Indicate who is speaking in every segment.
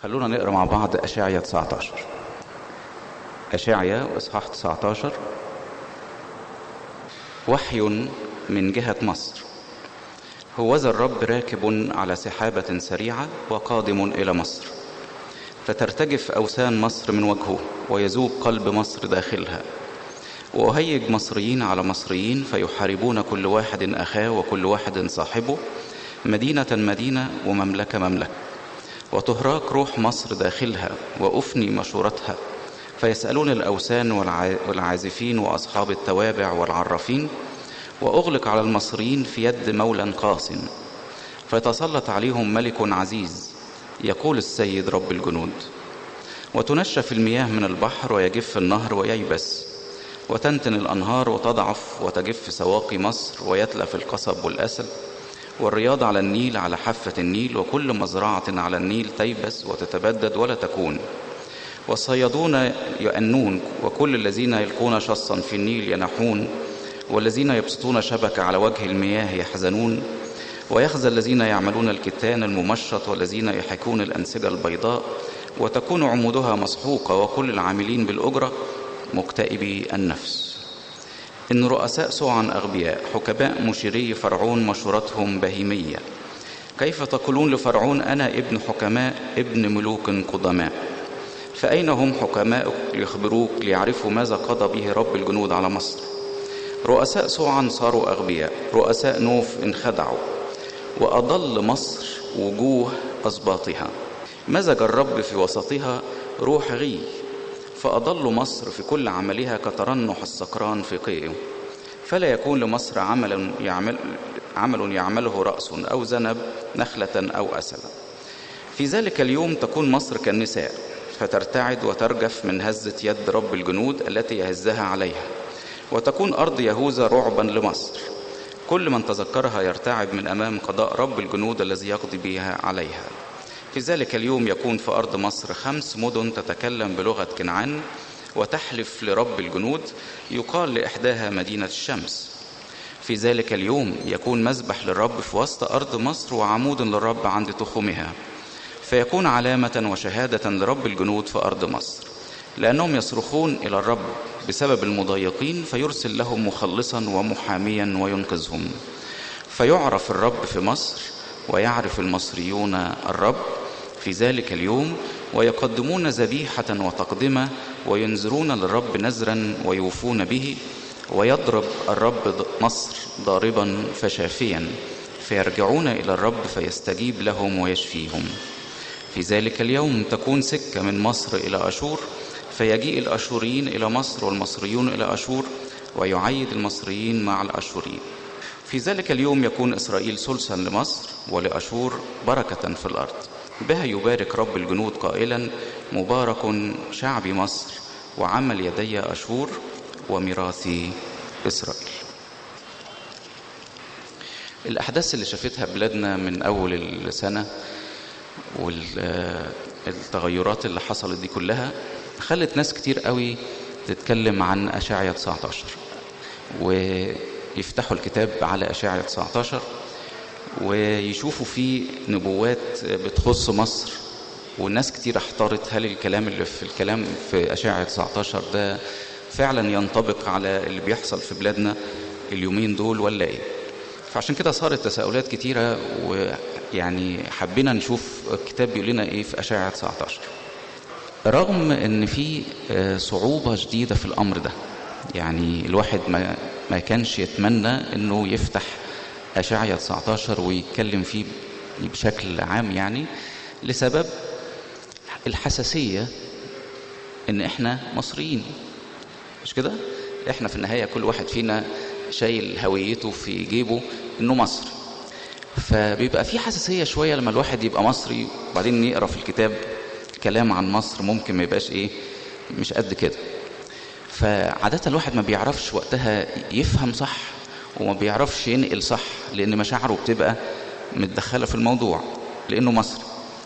Speaker 1: خلونا نقرأ مع بعض أشعيا 19. أشعيا إصحاح 19. وحي من جهة مصر. هوذا الرب راكب على سحابة سريعة وقادم إلى مصر، فترتجف أوثان مصر من وجهه ويذوب قلب مصر داخلها. وأهيج مصريين على مصريين فيحاربون كل واحد أخاه وكل واحد صاحبه، مدينة مدينة ومملكة مملكة. وتهراك روح مصر داخلها وأفني مشورتها، فيسألون الأوثان والعازفين وأصحاب التوابع والعرافين. وأغلق على المصريين في يد مولى قاس، فيتسلط عليهم ملك عزيز، يقول السيد رب الجنود. وتنشف المياه من البحر ويجف النهر وييبس، وتنتن الأنهار وتضعف وتجف سواقي مصر، ويتلف القصب والأسد والرياض على النيل على حافة النيل، وكل مزرعة على النيل تيبس وتتبدد ولا تكون. والصيادون يؤنون، وكل الذين يلقون شصا في النيل ينحون، والذين يبسطون شبكة على وجه المياه يحزنون. ويخزى الذين يعملون الكتان الممشط، والذين يحكون الأنسجة البيضاء، وتكون عمودها مسحوقة، وكل العاملين بالأجرة مكتئبي النفس. إن رؤساء سوعا أغبياء، حكماء مشيري فرعون مشورتهم بهيمية. كيف تقولون لفرعون أنا ابن حكماء ابن ملوك قدماء؟ فأين هم حكماء ليخبروك ليعرفوا ماذا قضى به رب الجنود على مصر؟ رؤساء سوعا صاروا أغبياء، رؤساء نوف انخدعوا، وأضل مصر وجوه أسباطها. مزج الرب في وسطها روح غي، فأضل مصر في كل عملها كترنح السكران في قيئه. فلا يكون لمصر عمل يعمله رأس، أو ذنب نخلة أو أسلا. في ذلك اليوم تكون مصر كالنساء، فترتعد وترجف من هزة يد رب الجنود التي يهزها عليها. وتكون أرض يهوذا رعبا لمصر، كل من تذكرها يرتعب من أمام قضاء رب الجنود الذي يقضي بها عليها. في ذلك اليوم يكون في أرض مصر 5 مدن تتكلم بلغة كنعان، وتحلف لرب الجنود، يقال لإحداها مدينة الشمس. في ذلك اليوم يكون مذبح للرب في وسط أرض مصر، وعمود للرب عند تخومها، فيكون علامة وشهادة لرب الجنود في أرض مصر، لأنهم يصرخون إلى الرب بسبب المضايقين، فيرسل لهم مخلصا ومحاميا وينقذهم. فيعرف الرب في مصر، ويعرف المصريون الرب في ذلك اليوم، ويقدمون ذبيحة وتقدمة، وينذرون للرب نذرا ويوفون به. ويضرب الرب مصر ضاربا فشافيا، فيرجعون إلى الرب فيستجيب لهم ويشفيهم. في ذلك اليوم تكون سكة من مصر إلى أشور، فيجيء الأشوريين إلى مصر والمصريون إلى أشور، ويعيد المصريين مع الأشوريين. في ذلك اليوم يكون إسرائيل ثلثا لمصر، ولأشور بركة في الأرض. بها يبارك رب الجنود قائلا مبارك شعبي مصر، وعمل يدي أشور، وميراثي إسرائيل. الأحداث اللي شافتها بلادنا من أول السنة والتغيرات اللي حصلت دي كلها خلت ناس كتير قوي تتكلم عن أشعيا 19، ويفتحوا الكتاب على أشعيا 19 ويشوفوا فيه نبوات بتخص مصر. والناس كتير احتارت هل الكلام اللي في أشعيا 19 ده فعلا ينطبق على اللي بيحصل في بلادنا اليومين دول ولا ايه. فعشان كده صارت تساؤلات كتيرة، ويعني حبينا نشوف الكتاب بيقول لنا ايه في أشعيا 19. رغم ان في صعوبة جديدة في الامر ده، يعني الواحد ما كانش يتمنى انه يفتح أشعيا 19 ويتكلم فيه بشكل عام، يعني لسبب الحساسية ان احنا مصريين، مش كده؟ احنا في النهاية كل واحد فينا شايل هويته في جيبه انه مصري، فبيبقى في حساسية شوية لما الواحد يبقى مصري وبعدين يقرأ في الكتاب كلام عن مصر ممكن ما يبقاش مش قد كده. فعادة الواحد ما بيعرفش وقتها يفهم صح، وما بيعرفش ينقل صح، لان مشاعره بتبقى متدخلة في الموضوع لانه مصري.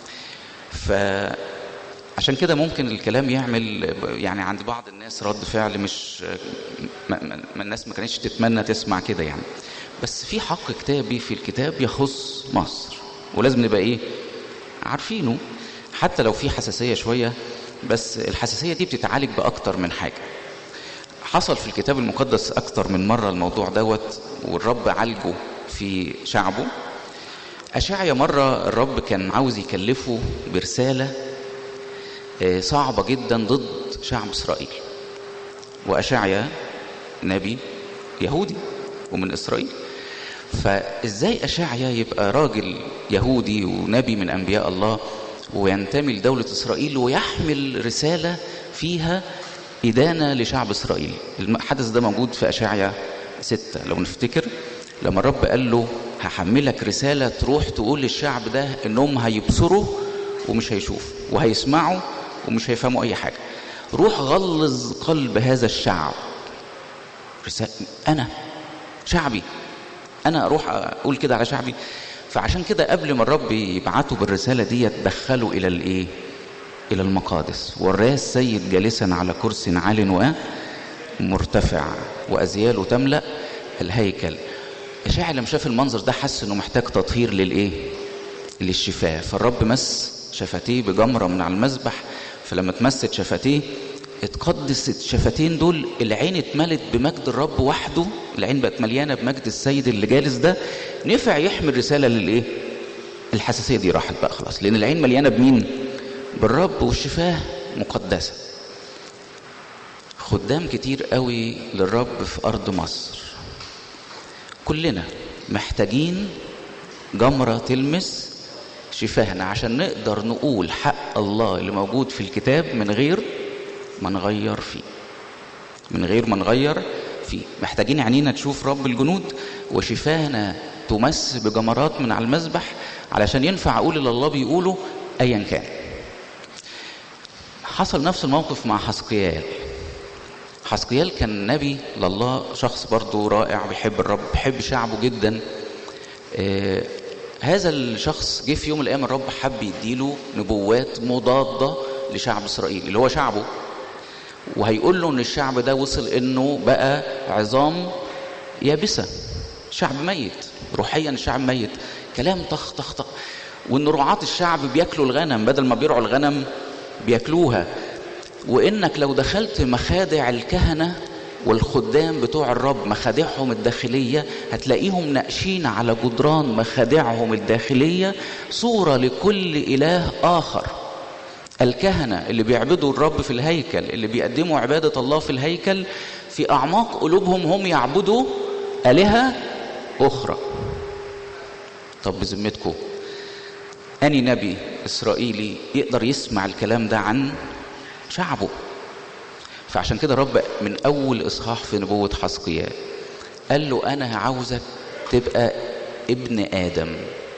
Speaker 1: فعشان كده ممكن الكلام يعمل يعني عند بعض الناس رد فعل مش الناس ما كانتش تتمنى تسمع كده يعني. بس في حق كتابي في الكتاب يخص مصر، ولازم نبقى عارفينه. حتى لو في حساسية شوية، بس الحساسية دي بتتعالج بأكتر من حاجة. حصل في الكتاب المقدس أكتر من مرة الموضوع دوت، والرب عالجه في شعبه. أشعيا مرة الرب كان عاوز يكلفه برسالة صعبة جدا ضد شعب إسرائيل، وأشعيا نبي يهودي ومن إسرائيل، فإزاي أشعيا يبقى راجل يهودي ونبي من أنبياء الله وينتمي لدولة إسرائيل ويحمل رسالة فيها إدانة لشعب إسرائيل؟ الحدث ده موجود في أشعيا 6 لو نفتكر، لما الرب قال له هحملك رسالة تروح تقول للشعب ده إنهم هيبصروا ومش هيشوفوا، وهيسمعوا ومش هيفهموا أي حاجة. روح غلظ قلب هذا الشعب. رسالة أنا شعبي، أنا أروح أقول كده على شعبي؟ فعشان كده قبل ما الرب يبعته بالرسالة دي دخلوا إلى الإيه؟ إلى المقادس، وراه السيد جالسا على كرسي عال ومرتفع وأزياله تملأ الهيكل. أشعيا لما شاف المنظر ده حس إنه محتاج تطهير للإيه؟ للشفاء. فالرب مس شفتيه بجمرة من على المذبح، فلما تمست شفتيه اتقدست شفتين دول، العين اتملت بمجد الرب وحده، العين بقت مليانة بمجد السيد اللي جالس ده. نفع يحمل رسالة للإيه؟ الحساسية دي راحت بقى خلاص، لأن العين مليانة بمين؟ بالرب، والشفاه مقدسة. خدام كتير قوي للرب في أرض مصر، كلنا محتاجين جمرة تلمس شفاهنا عشان نقدر نقول حق الله اللي موجود في الكتاب من غير ما نغير فيه، من غير ما نغير فيه. محتاجين عينينا تشوف رب الجنود، وشفاهنا تمس بجمرات من على المذبح، علشان ينفع أقول اللي الله بيقوله أيا كان. حصل نفس الموقف مع حسقيال. حسقيال كان نبي لله، شخص برضو رائع، بيحب الرب، بيحب شعبه جدا. هذا الشخص جه في يوم من الأيام الرب حب يديله نبوات مضادة لشعب إسرائيل اللي هو شعبه، وهيقول له ان الشعب ده وصل انه بقى عظام يابسة، شعب ميت روحيا، الشعب ميت، كلام طخ طخ طخ. وان رعاة الشعب بياكلوا الغنم بدل ما بيرعوا الغنم بياكلوها، وانك لو دخلت مخادع الكهنة والخدام بتوع الرب، مخادعهم الداخلية، هتلاقيهم ناقشين على جدران مخادعهم الداخلية صورة لكل إله آخر. الكهنة اللي بيعبدوا الرب في الهيكل، اللي بيقدموا عبادة الله في الهيكل، في أعماق قلوبهم هم يعبدوا آلهة أخرى. طب بذمتكم أني نبي إسرائيلي يقدر يسمع الكلام ده عن شعبه؟ فعشان كده رب من أول إصحاح في نبوة حسقيال قال له أنا عاوزك تبقى ابن آدم،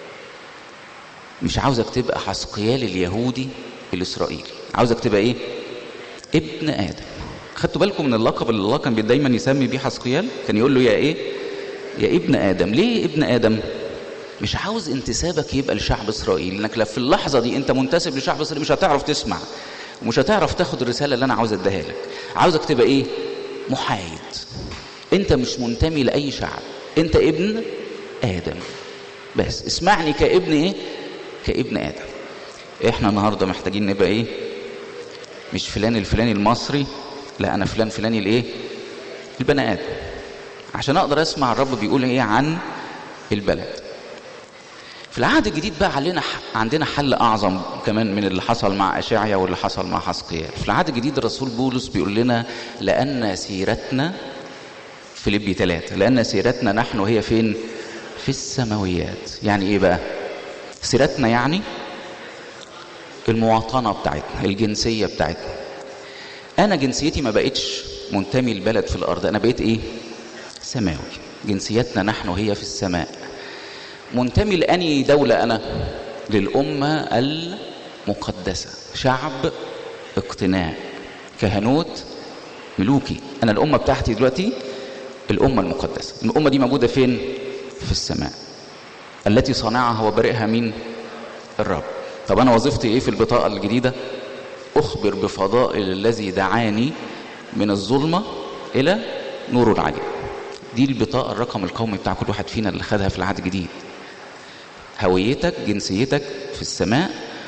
Speaker 1: مش عاوزك تبقى حسقيال اليهودي الإسرائيلي، عاوزك تبقى إيه؟ ابن آدم. خدتوا بالكم من اللقب اللي الله كان دايما يسمي بيه حسقيال؟ كان يقول له يا إيه؟ يا ابن آدم. ليه ابن آدم؟ مش عاوز انتسابك يبقى لشعب إسرائيل، لأنك في اللحظة دي أنت منتسب لشعب إسرائيل مش هتعرف تسمع ومش هتعرف تاخد الرسالة اللي أنا عاوز أديها لك. عاوزك تبقى إيه؟ محايد. أنت مش منتمي لأي شعب، أنت ابن آدم، بس اسمعني كابن إيه؟ كابن آدم. إحنا النهاردة محتاجين نبقى إيه؟ مش فلان الفلاني المصري، لا أنا فلان فلاني الإيه؟ البني آدم، عشان أقدر أسمع الرب بيقول إيه عن البلد. في العهد الجديد بقى عندنا حل أعظم كمان من اللي حصل مع أشعيا واللي حصل مع حسقيال. في العهد الجديد الرسول بولس بيقول لنا لأن سيرتنا، فيليبي 3، لأن سيرتنا نحن هي فين؟ في السماويات. يعني إيه بقى سيرتنا؟ يعني المواطنة بتاعتنا، الجنسية بتاعتنا. أنا جنسيتي ما بقتش منتمي لبلد في الأرض، أنا بقيت إيه؟ سماوي. جنسيتنا نحن هي في السماء. منتمي لأني دولة؟ أنا للأمة المقدسة، شعب اقتناء، كهنوت ملوكي. أنا الأمة بتاعتي دلوقتي الأمة المقدسة. الأمة دي موجودة فين؟ في السماء، التي صانعها وبارئها مين؟ الرب. طب أنا وظيفتي إيه في البطاقة الجديدة؟ أخبر بفضائل الذي دعاني من الظلمة إلى نور العلي. دي البطاقة الرقم القومي بتاع كل واحد فينا اللي خدها في العهد الجديد. هويتك، جنسيتك في السماء،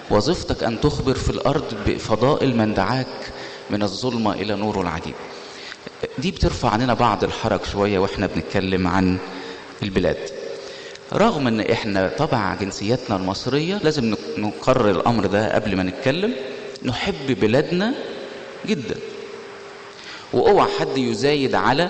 Speaker 1: وظيفتك أن تخبر في الأرض بفضائل من دعاك من الظلمة إلى نور العجيب. دي بترفع عننا بعض الحرج شوية وإحنا بنتكلم عن البلاد، رغم ان احنا طبعا جنسيتنا المصرية لازم نقرر الامر ده قبل ما نتكلم. نحب بلادنا جدا، واوعى حد يزايد على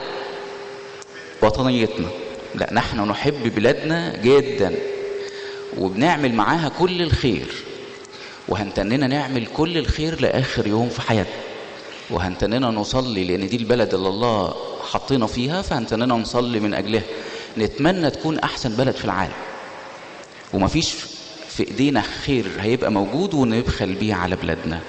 Speaker 1: وطنيتنا، لا نحن نحب بلادنا جدا وبنعمل معاها كل الخير، وهنتننا نعمل كل الخير لاخر يوم في حياتنا، وهنتننا نصلي لان دي البلد اللي الله حطينا فيها، فهنتننا نصلي من اجلها. نتمنى تكون احسن بلد في العالم، ومفيش في ايدينا خير هيبقى موجود ونبخل بيه على بلادنا.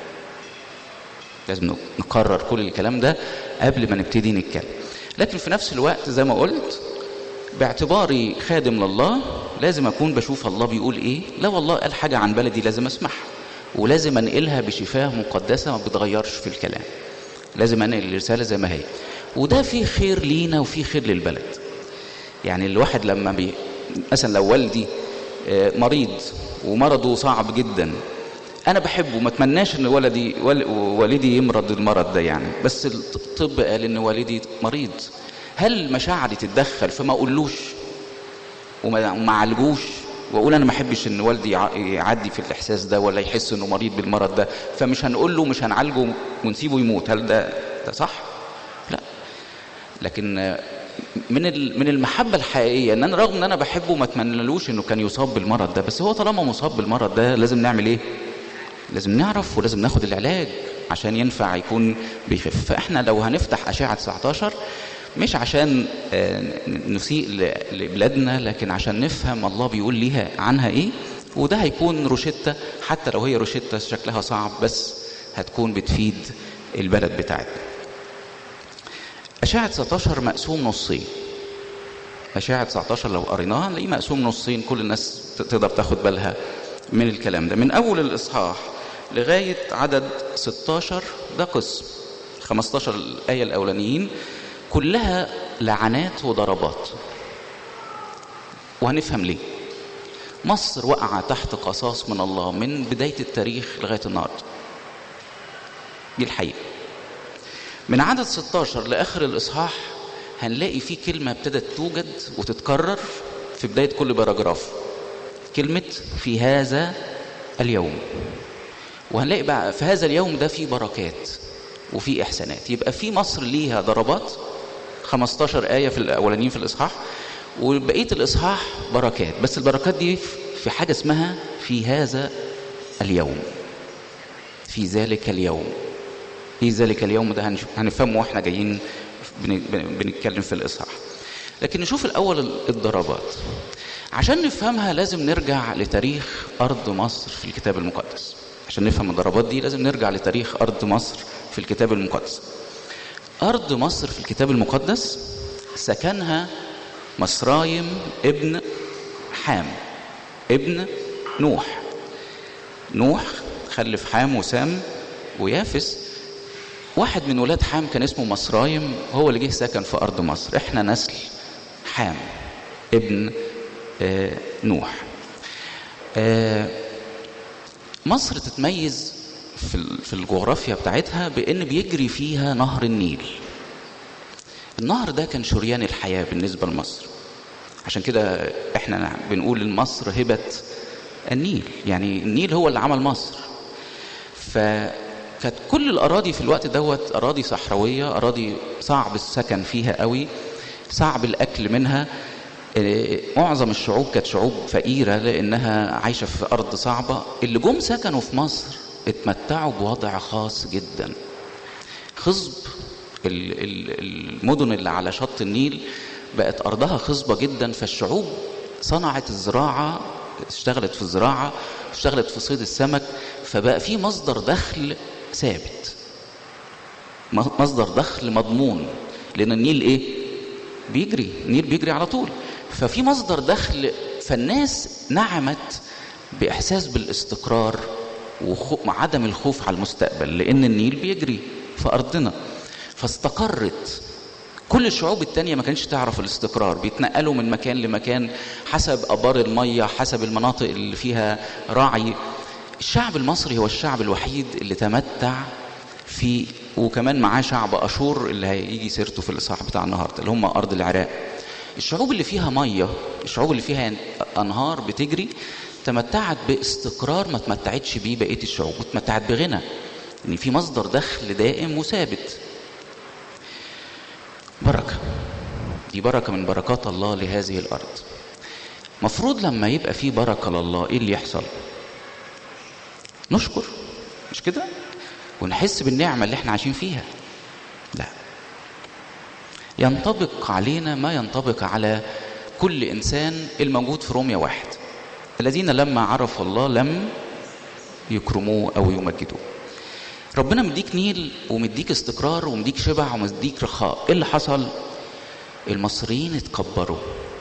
Speaker 1: لازم نقرر كل الكلام ده قبل ما نبتدي نتكلم. لكن في نفس الوقت زي ما قلت، باعتباري خادم لله لازم اكون بشوف الله بيقول ايه. لو الله قال حاجة عن بلدي لازم اسمعها، ولازم انقلها بشفاه مقدسة ما بتغيرش في الكلام، لازم انقل الرسالة زي ما هي. وده فيه خير لينا وفيه خير للبلد. يعني الواحد لما مثلا لو والدي مريض ومرضه صعب جدا، انا بحبه، ما اتمناش ان والدي يمرض المرض ده يعني، بس الطب قال ان والدي مريض. هل مشاعري تتدخل فما اقولوش وما عالجوش واقول انا ما احبش ان والدي يعدي في الاحساس ده ولا يحس انه مريض بالمرض ده، فمش هنقول له مش هنعالجه ونسيبه يموت؟ هل ده صح؟ لا. لكن من المحبة الحقيقية ان انا رغم ان انا بحبه ما اتمنلوش انه كان يصاب بالمرض ده، بس هو طالما مصاب بالمرض ده لازم نعمل ايه؟ لازم نعرف ولازم ناخد العلاج عشان ينفع يكون بيخف. فاحنا لو هنفتح أشعة 19 مش عشان نسيء لبلادنا، لكن عشان نفهم الله بيقول ليها عنها ايه، وده هيكون روشتة، حتى لو هي روشتة شكلها صعب بس هتكون بتفيد البلد بتاعتنا. أشعة 19 مقسوم نصين. أشعة 19 لو قريناها نلاقيه مقسوم نصين، كل الناس تقدر تاخد بالها من الكلام ده. من أول الإصحاح لغاية عدد 16 ده قسم. 15 الآية الأولانيين كلها لعنات وضربات، وهنفهم ليه. مصر وقع تحت قصاص من الله من بداية التاريخ لغاية النهاردة، دي الحقيقة. من عدد 16 لآخر الإصحاح هنلاقي فيه كلمة ابتدت توجد وتتكرر في بداية كل باراجراف، كلمة في هذا اليوم. وهنلاقي بقى في هذا اليوم ده فيه بركات وفيه إحسانات. يبقى في مصر ليها ضربات، 15 آية في الأولانيين في الإصحاح، وبقية الإصحاح بركات. بس البركات دي في حاجة اسمها في هذا اليوم، في ذلك اليوم. ايه ذلك اليوم ده هنفهمه واحنا جايين بنتكلم في الإصحاح. لكن نشوف الأول الضربات. عشان نفهمها لازم نرجع لتاريخ أرض مصر في الكتاب المقدس. عشان نفهم الضربات دي لازم نرجع لتاريخ أرض مصر في الكتاب المقدس. أرض مصر في الكتاب المقدس سكنها مصرايم ابن حام ابن نوح. نوح خلف حام وسام ويافس. واحد من ولاد حام كان اسمه مصرايم، هو اللي جه سكن في أرض مصر. احنا نسل حام ابن نوح. مصر تتميز في الجغرافيا بتاعتها بأن بيجري فيها نهر النيل. النهر ده كان شريان الحياة بالنسبة لمصر، عشان كده احنا بنقول لمصر هبة النيل، يعني النيل هو اللي عمل مصر. فكانت كل الأراضي في الوقت دوت أراضي صحراوية، أراضي صعب السكن فيها قوي، صعب الأكل منها. معظم الشعوب كانت شعوب فقيرة لأنها عايشة في أرض صعبة. اللي جم سكنوا في مصر اتمتعوا بوضع خاص جدا. خصب المدن اللي على شط النيل بقت أرضها خصبة جدا، فالشعوب صنعت الزراعة، اشتغلت في الزراعة، اشتغلت في صيد السمك، فبقى في مصدر دخل ثابت، مصدر دخل مضمون، لأن النيل إيه؟ بيجري، النيل بيجري على طول، ففي مصدر دخل. فالناس نعمت بإحساس بالاستقرار وعدم الخوف على المستقبل، لأن النيل بيجري في أرضنا، فاستقرت. كل الشعوب التانية ما كانش تعرف الاستقرار، بيتنقلوا من مكان لمكان حسب أبار المية، حسب المناطق اللي فيها راعي. الشعب المصري هو الشعب الوحيد اللي تمتع في، وكمان معاه شعب أشور اللي هيجي سيرته في الإصحاح بتاع النهارده، اللي هم أرض العراق. الشعوب اللي فيها مية، الشعوب اللي فيها أنهار بتجري، تمتعت باستقرار ما تمتعتش بيه بقية الشعوب، وتمتعت بغنى، إن في مصدر دخل دائم وثابت. بركة، دي بركة من بركات الله لهذه الأرض. مفروض لما يبقى في بركة لله إيه اللي يحصل؟ نشكر، مش كده؟ ونحس بالنعمة اللي احنا عايشين فيها. لا، ينطبق علينا ما ينطبق على كل إنسان الموجود في رومية 1: الذين لما عرفوا الله لم يكرموه أو يمجدوه. ربنا مديك نيل ومديك استقرار ومديك شبع ومديك رخاء. ايه اللي حصل؟ المصريين اتكبروا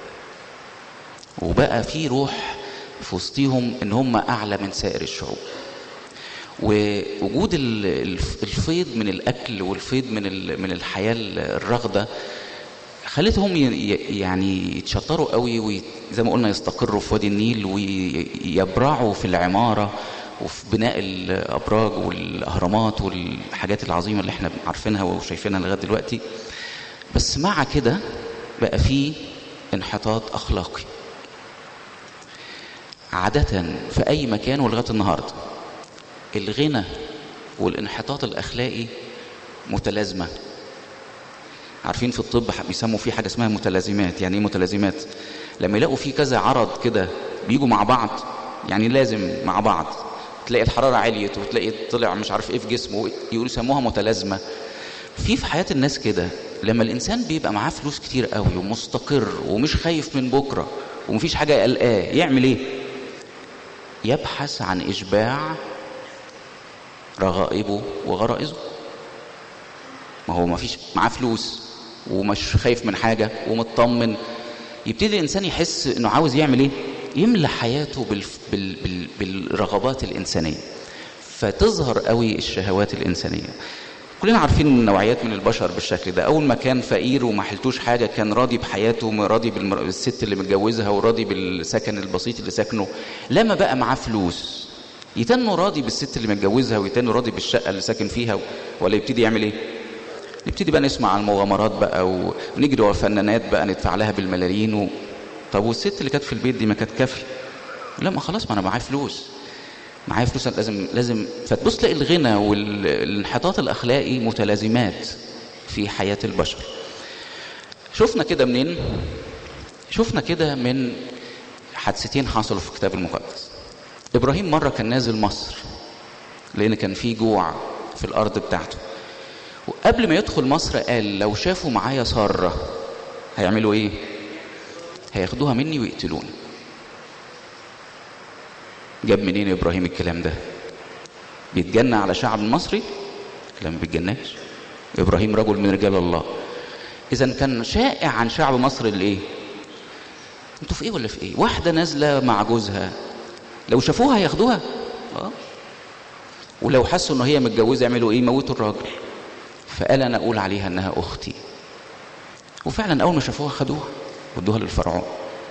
Speaker 1: وبقى في روح في وسطيهم ان هم اعلى من سائر الشعوب. ووجود الفيض من الاكل والفيض من الحياه الرغده خلتهم يعني يتشطروا قوي، وزي ما قلنا يستقروا في وادي النيل ويبرعوا في العماره وفي بناء الابراج والاهرامات والحاجات العظيمه اللي احنا عارفينها وشايفينها لغايه دلوقتي. بس مع كده بقى في انحطاط اخلاقي عاده في اي مكان ولغايه النهارده. الغنى والانحطاط الاخلاقي متلازمه. عارفين في الطب بيسموا فيه حاجه اسمها متلازمات. يعني ايه متلازمات؟ لما يلاقوا في كذا عرض كده بيجوا مع بعض، يعني لازم مع بعض، تلاقي الحراره عليت وتلاقي طلع مش عارف ايه في جسمه، يقولوا يسموها متلازمه. في حياه الناس كده. لما الانسان بيبقى معاه فلوس كتير قوي ومستقر ومش خايف من بكره ومفيش حاجه قلقاه، يعمل ايه؟ يبحث عن اشباع رغائبه وغرائزه. ما هو مفيش معاه فلوس ومش خايف من حاجه ومطمن، يبتدي الانسان يحس انه عاوز يعمل ايه؟ يملى حياته بالرغبات الانسانيه، فتظهر قوي الشهوات الانسانيه. كلنا عارفين نوعيات من البشر بالشكل ده. اول ما كان فقير وما حلتوش حاجه كان راضي بحياته، راضي بالست اللي متجوزها وراضي بالسكن البسيط اللي ساكنه. لما بقى معاه فلوس يتنه راضي بالست اللي متجوزها ويتنه راضي بالشقه اللي ساكن فيها، ولا يبتدي يعمل ايه؟ نبتدي بقى نسمع عن المغامرات بقى ونجري ورا فنانات بقى ندفع لها بالملايين طب والست اللي كانت في البيت دي ما كانت كافيه؟ لا، ما خلاص، ما انا معايا فلوس، معايا فلوس، لازم. فتبص تلاقي الغنى والانحطاط الاخلاقي متلازمات في حياه البشر. شفنا كده منين؟ شفنا كده من حادثتين حصلوا في الكتاب المقدس. ابراهيم مره كان نازل مصر لان كان في جوع في الارض بتاعته، وقبل ما يدخل مصر قال لو شافوا معايا ساره هيعملوا ايه؟ هياخدوها مني ويقتلوني. جاب منين ابراهيم الكلام ده؟ بيتجنى على شعب المصري؟ لا، ما بيتجناش. ابراهيم رجل من رجال الله. اذا كان شائع عن شعب مصر الايه؟ انتوا في ايه ولا في ايه؟ واحده نازله مع جوزها لو شافوها هياخدوها. ولو حسوا ان هي متجوزه يعملوا ايه؟ موتوا الراجل. فقال انا اقول عليها انها اختي. وفعلا اول ما شافوها خدوها ودوها للفرعون.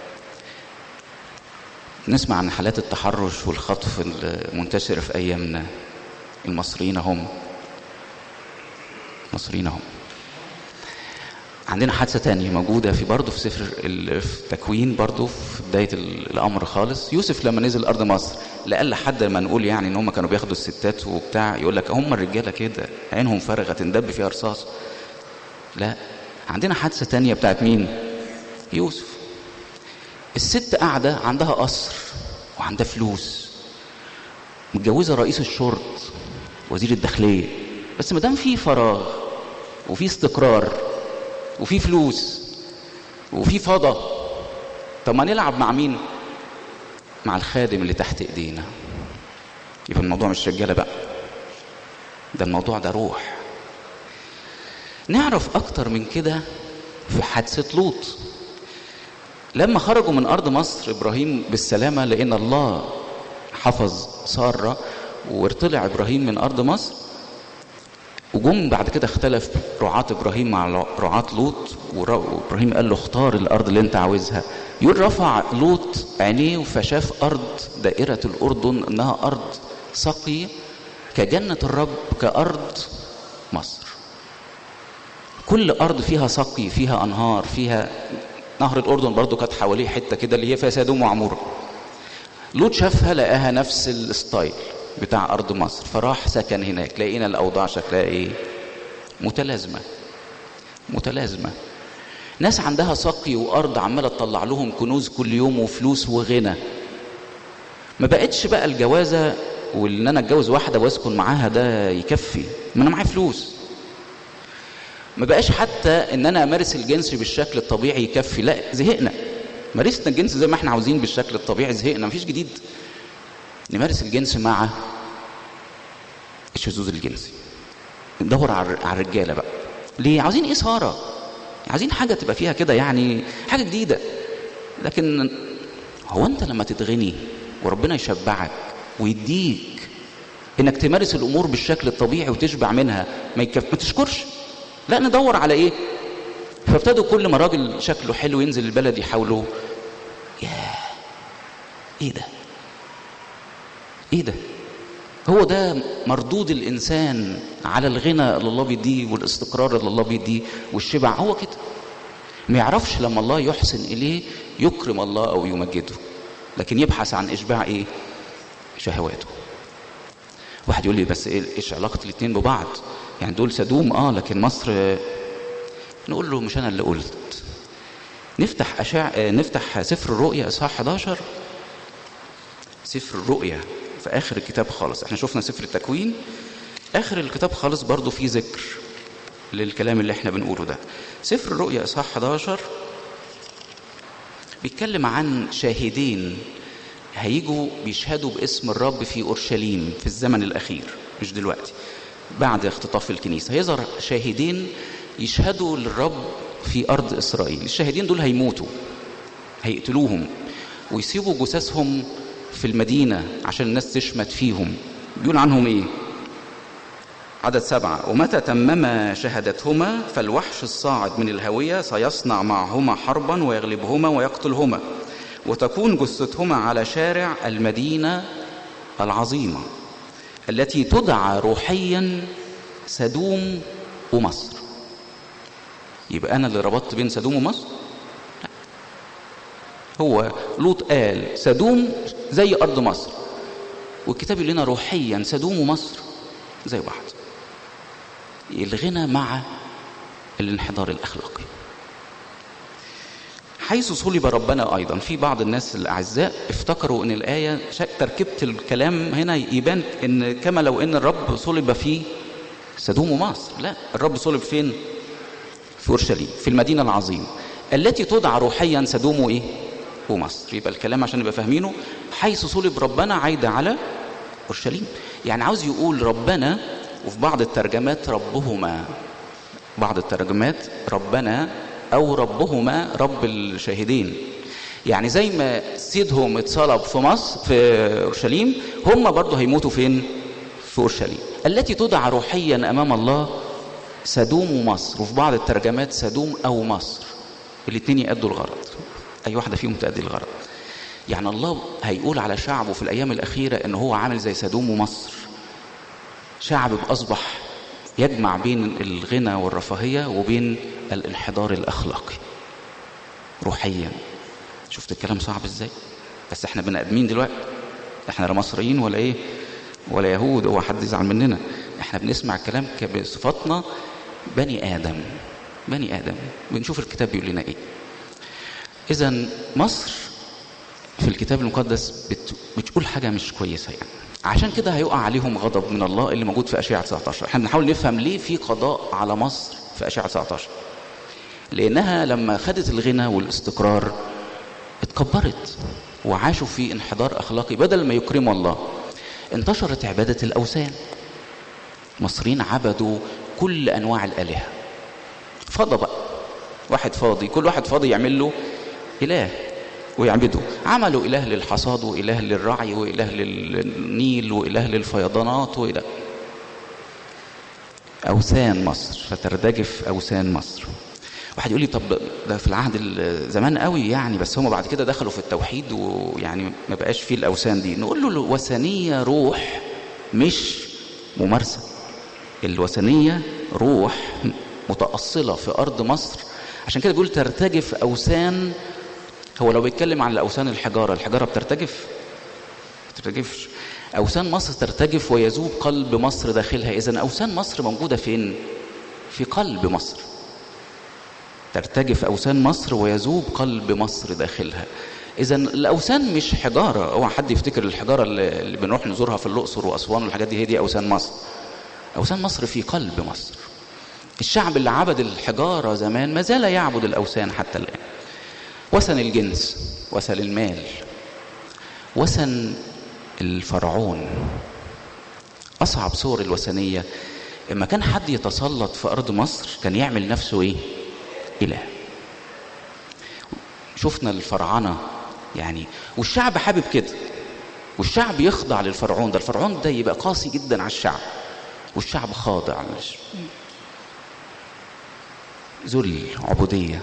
Speaker 1: نسمع عن حالات التحرش والخطف المنتشرة في أيامنا. المصريين هم عندنا حادثة تانية موجودة في برضه في سفر التكوين، برضه في بداية الأمر خالص. يوسف لما نزل أرض مصر لأقل حد ما نقول يعني إن هم كانوا بياخدوا الستات وبتاع، يقول لك هم الرجالة كده عينهم فارغة تندب فيها رصاص. لا، عندنا حادثة تانية بتاعت مين؟ يوسف. الست قاعدة عندها قصر وعندها فلوس، متجوزة رئيس الشرط وزير الداخلية، بس مدام في فراغ وفي استقرار وفي فلوس وفي فضة، طب ما نلعب مع مين؟ مع الخادم اللي تحت ايدينا. يبقى الموضوع مش رجالة بقى، ده الموضوع ده روح. نعرف اكتر من كده في حادثة لوط. لما خرجوا من أرض مصر إبراهيم بالسلامة، لأن الله حفظ سارة وارتلع إبراهيم من أرض مصر، وجم بعد كده اختلف رعاة إبراهيم مع رعاة لوط، وإبراهيم قال له اختار الأرض اللي أنت عاوزها. يقول رفع لوط عينيه فشاف أرض دائرة الأردن إنها أرض سقي كجنة الرب كأرض مصر. كل أرض فيها سقي، فيها أنهار، فيها نهر الأردن برضو كانت حواليه حتة كده اللي هي فيها سدوم وعمورة. لوط شافها لقاها نفس الستايل بتاع أرض مصر، فراح سكن هناك. لقينا الأوضاع شكلها إيه؟ متلازمة. ناس عندها سقي وأرض عمالة تطلع لهم كنوز كل يوم وفلوس وغنى. ما بقتش بقى الجوازة وإن أنا أتجوز واحدة وأسكن معاها ده يكفي، ما أنا معايا فلوس. ما بقاش حتى إن أنا أمارس الجنس بالشكل الطبيعي يكفي، لا، زهقنا. مارسنا الجنس زي ما احنا عاوزين بالشكل الطبيعي، زهقنا، مفيش جديد. نمارس الجنس مع الشذوذ الجنسي. ندور على الرجالة بقى. ليه؟ عاوزين إثارة، عايزين حاجة تبقى فيها كده يعني حاجة جديدة. لكن هو أنت لما تتغني وربنا يشبعك ويديك إنك تمارس الأمور بالشكل الطبيعي وتشبع منها، ما تشكرش. لا، ندور على إيه؟ فابتدوا كل ما راجل شكله حلو ينزل البلد يحاولوا. إيه ده؟ هو ده مردود الإنسان على الغنى اللي الله بيديه والاستقرار اللي الله بيديه والشبع. هو كده ما يعرفش لما الله يحسن إليه يكرم الله أو يمجده، لكن يبحث عن إشباع إيه؟ شهواته. واحد يقول لي بس إيش علاقة الاتنين ببعض؟ يعني دول سدوم لكن مصر. نقول له مش أنا اللي قلت. نفتح سفر الرؤيا إصحاح 11. سفر الرؤيا في آخر الكتاب خالص. احنا شفنا سفر التكوين، آخر الكتاب خالص برضو فيه ذكر للكلام اللي احنا بنقوله ده. سفر الرؤيا إصحاح 11 بيتكلم عن شاهدين هيجوا بيشهدوا باسم الرب في أورشليم في الزمن الأخير، مش دلوقتي، بعد اختطاف الكنيسة. هيظهر شاهدين يشهدوا للرب في أرض إسرائيل. الشاهدين دول هيموتوا، هيقتلوهم ويسيبوا جثثهم في المدينة عشان الناس تشمت فيهم. بيقول عنهم ايه؟ عدد 7: ومتى تمما شهادتهما فالوحش الصاعد من الهوية سيصنع معهما حربا ويغلبهما ويقتلهما، وتكون جثتهما على شارع المدينة العظيمة التي تدعى روحيا سدوم ومصر. يبقى أنا اللي ربطت بين سدوم ومصر؟ لا. هو لوط قال سدوم زي أرض مصر، والكتاب يقول لنا روحيا سدوم ومصر زي بعض. الغنى مع الانحدار الأخلاقي. حيث صلب ربنا أيضا. في بعض الناس الأعزاء افتكروا أن الآية تركيبة الكلام هنا يبان أن كما لو أن الرب صلب في سدوم ومصر. لا، الرب صلب فين؟ في أورشليم، في المدينة العظيمة التي تدعى روحيا سدوم وإيه؟ ومصر. يبقى الكلام عشان نبقى فاهمينه، حيث صلب ربنا عايدة على أورشليم. يعني عاوز يقول ربنا، وفي بعض الترجمات ربهما، بعض الترجمات ربنا أو ربهما، رب الشاهدين. يعني زي ما سيدهم اتصلب في مصر في أورشليم، هم برضو هيموتوا فين؟ في أورشليم التي تدعى روحيا أمام الله سدوم ومصر. وفي بعض الترجمات سدوم أو مصر، الاثنين يأدوا الغرض، أي واحدة فيهم تأدي الغرض. يعني الله هيقول على شعبه في الأيام الأخيرة إن هو عامل زي سدوم ومصر، شعب أصبح يجمع بين الغنى والرفاهية وبين الانحدار الأخلاقي روحيا. شفت الكلام صعب إزاي؟ بس احنا بني آدمين دلوقتي، احنا لا مصريين ولا ايه ولا يهود، هو حد يزعل مننا. احنا بنسمع الكلام بصفتنا بني آدم، بني آدم، بنشوف الكتاب بيقول لنا ايه. إذا مصر في الكتاب المقدس بتقول حاجة مش كويسة يعني. عشان كده هيقع عليهم غضب من الله اللي موجود في أشعياء 19. احنا بنحاول نفهم ليه في قضاء على مصر في أشعياء 19. لأنها لما خدت الغنى والاستقرار اتكبرت وعاشوا في انحدار أخلاقي. بدل ما يكرموا الله انتشرت عبادة الأوثان. مصريين عبدوا كل أنواع الآلهة. فضى بقى، واحد فاضي، كل واحد فاضي يعمل له إله ويعبده. عملوا إله للحصاد وإله للرعي وإله للنيل وإله للفيضانات وإله أوثان مصر، فتردجف أوثان مصر. واحد يقول لي طب ده في العهد زمان قوي يعني، بس هم بعد كده دخلوا في التوحيد ويعني ما بقاش فيه الأوثان دي. نقول له الوثنية روح مش ممارسة. الوثنية روح متأصلة في أرض مصر، عشان كده بيقول ترتجف أوثان. هو لو بيتكلم عن الأوثان الحجارة بترتجف؟ ترتجفش. أوثان مصر ترتجف ويذوب قلب مصر داخلها. إذن أوثان مصر موجودة فين؟ في قلب مصر. ترتجف أوثان مصر ويذوب قلب مصر داخلها. إذن الأوثان مش حجارة. اوعى حد يفتكر الحجارة اللي بنروح نزورها في الأقصر وأسوان والحاجات دي هي دي أوثان مصر. أوثان مصر في قلب مصر. الشعب اللي عبد الحجارة زمان ما زال يعبد الأوثان حتى الآن. وثن الجنس، وثن المال، وثن الفرعون. أصعب صور الوثنية لما كان حد يتسلط في أرض مصر كان يعمل نفسه إيه؟ إله. شفنا الفرعنة يعني، والشعب حابب كده، والشعب يخضع للفرعون ده. الفرعون ده يبقى قاسي جدا على الشعب، والشعب خاضع. ذل، عبودية.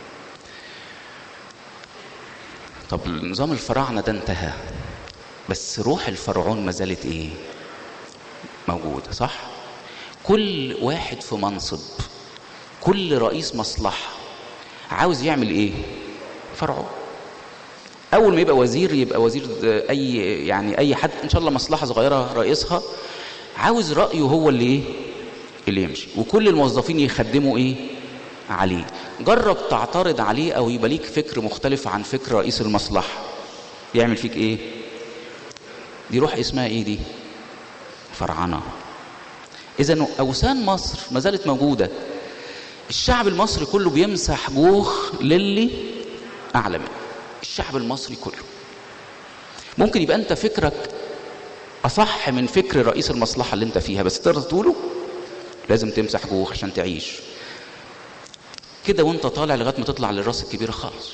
Speaker 1: طب نظام الفراعنة ده انتهى، بس روح الفرعون ما زالت ايه؟ موجودة، صح؟ كل واحد في منصب، كل رئيس مصلحة عاوز يعمل ايه؟ فرعون. اول ما يبقى وزير، يبقى وزير اي حد ان شاء الله مصلحة صغيرة رئيسها عاوز رأيه هو اللي ايه؟ اللي يمشي، وكل الموظفين يخدموا ايه؟ عليه. جرب تعترض عليه او يبقى ليك فكر مختلف عن فكر رئيس المصلحة، يعمل فيك ايه؟ دي روح اسمها ايه دي؟ فرعنة. اذا اوثان مصر ما زالت موجودة. الشعب المصري كله بيمسح جوخ للي اعلى منه. الشعب المصري كله ممكن يبقى انت فكرك اصح من فكر رئيس المصلحة اللي انت فيها، بس تقدر تقوله؟ لازم تمسح جوخ عشان تعيش كده وانت طالع لغايه ما تطلع للراس الكبيره خالص.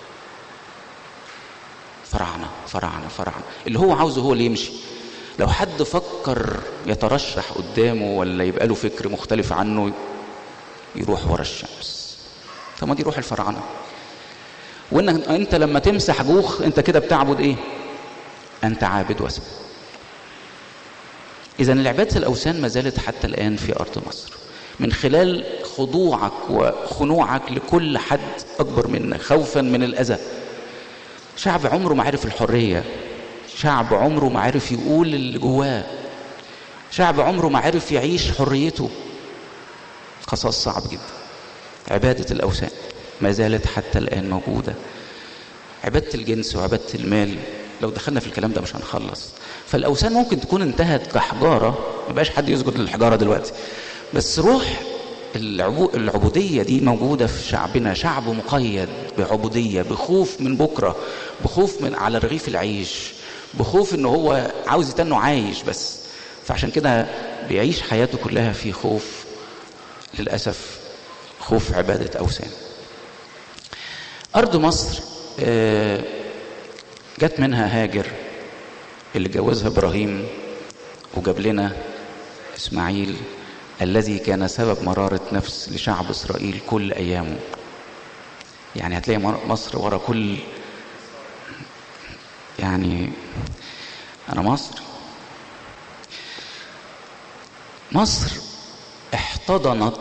Speaker 1: فرعنه فرعنه فرعنه. اللي هو عاوزه هو اللي يمشي. لو حد فكر يترشح قدامه ولا يبقى له فكر مختلف عنه يروح ورا الشمس. فما دي روح الفرعنه. وان انت لما تمسح جوخ انت كده بتعبد ايه؟ انت عابد وثن. اذا العباده الاوثان ما زالت حتى الان في ارض مصر، من خلال خضوعك وخنوعك لكل حد أكبر منك خوفا من الأذى. شعب عمره ما عرف الحرية، شعب عمره ما عرف يقول اللي جواه، شعب عمره ما عرف يعيش حريته. قصاص صعب جدا. عبادة الأوثان ما زالت حتى الآن موجودة. عبادة الجنس وعبادة المال، لو دخلنا في الكلام ده مش هنخلص. فالأوثان ممكن تكون انتهت كحجارة، ما بقاش حد يسجد للحجارة دلوقتي، بس روح العبودية دي موجودة في شعبنا. شعب مقيد بعبودية، بخوف من بكرة، بخوف من على رغيف العيش، بخوف انه هو عاوز يتنه عايش بس. فعشان كده بيعيش حياته كلها في خوف، للأسف خوف عبادة أوثان. أرض مصر جت منها هاجر اللي جوزها إبراهيم وجاب لنا إسماعيل الذي كان سبب مرارة نفس لشعب إسرائيل كل أيامه. يعني هتلاقي مصر ورا كل، يعني أنا مصر احتضنت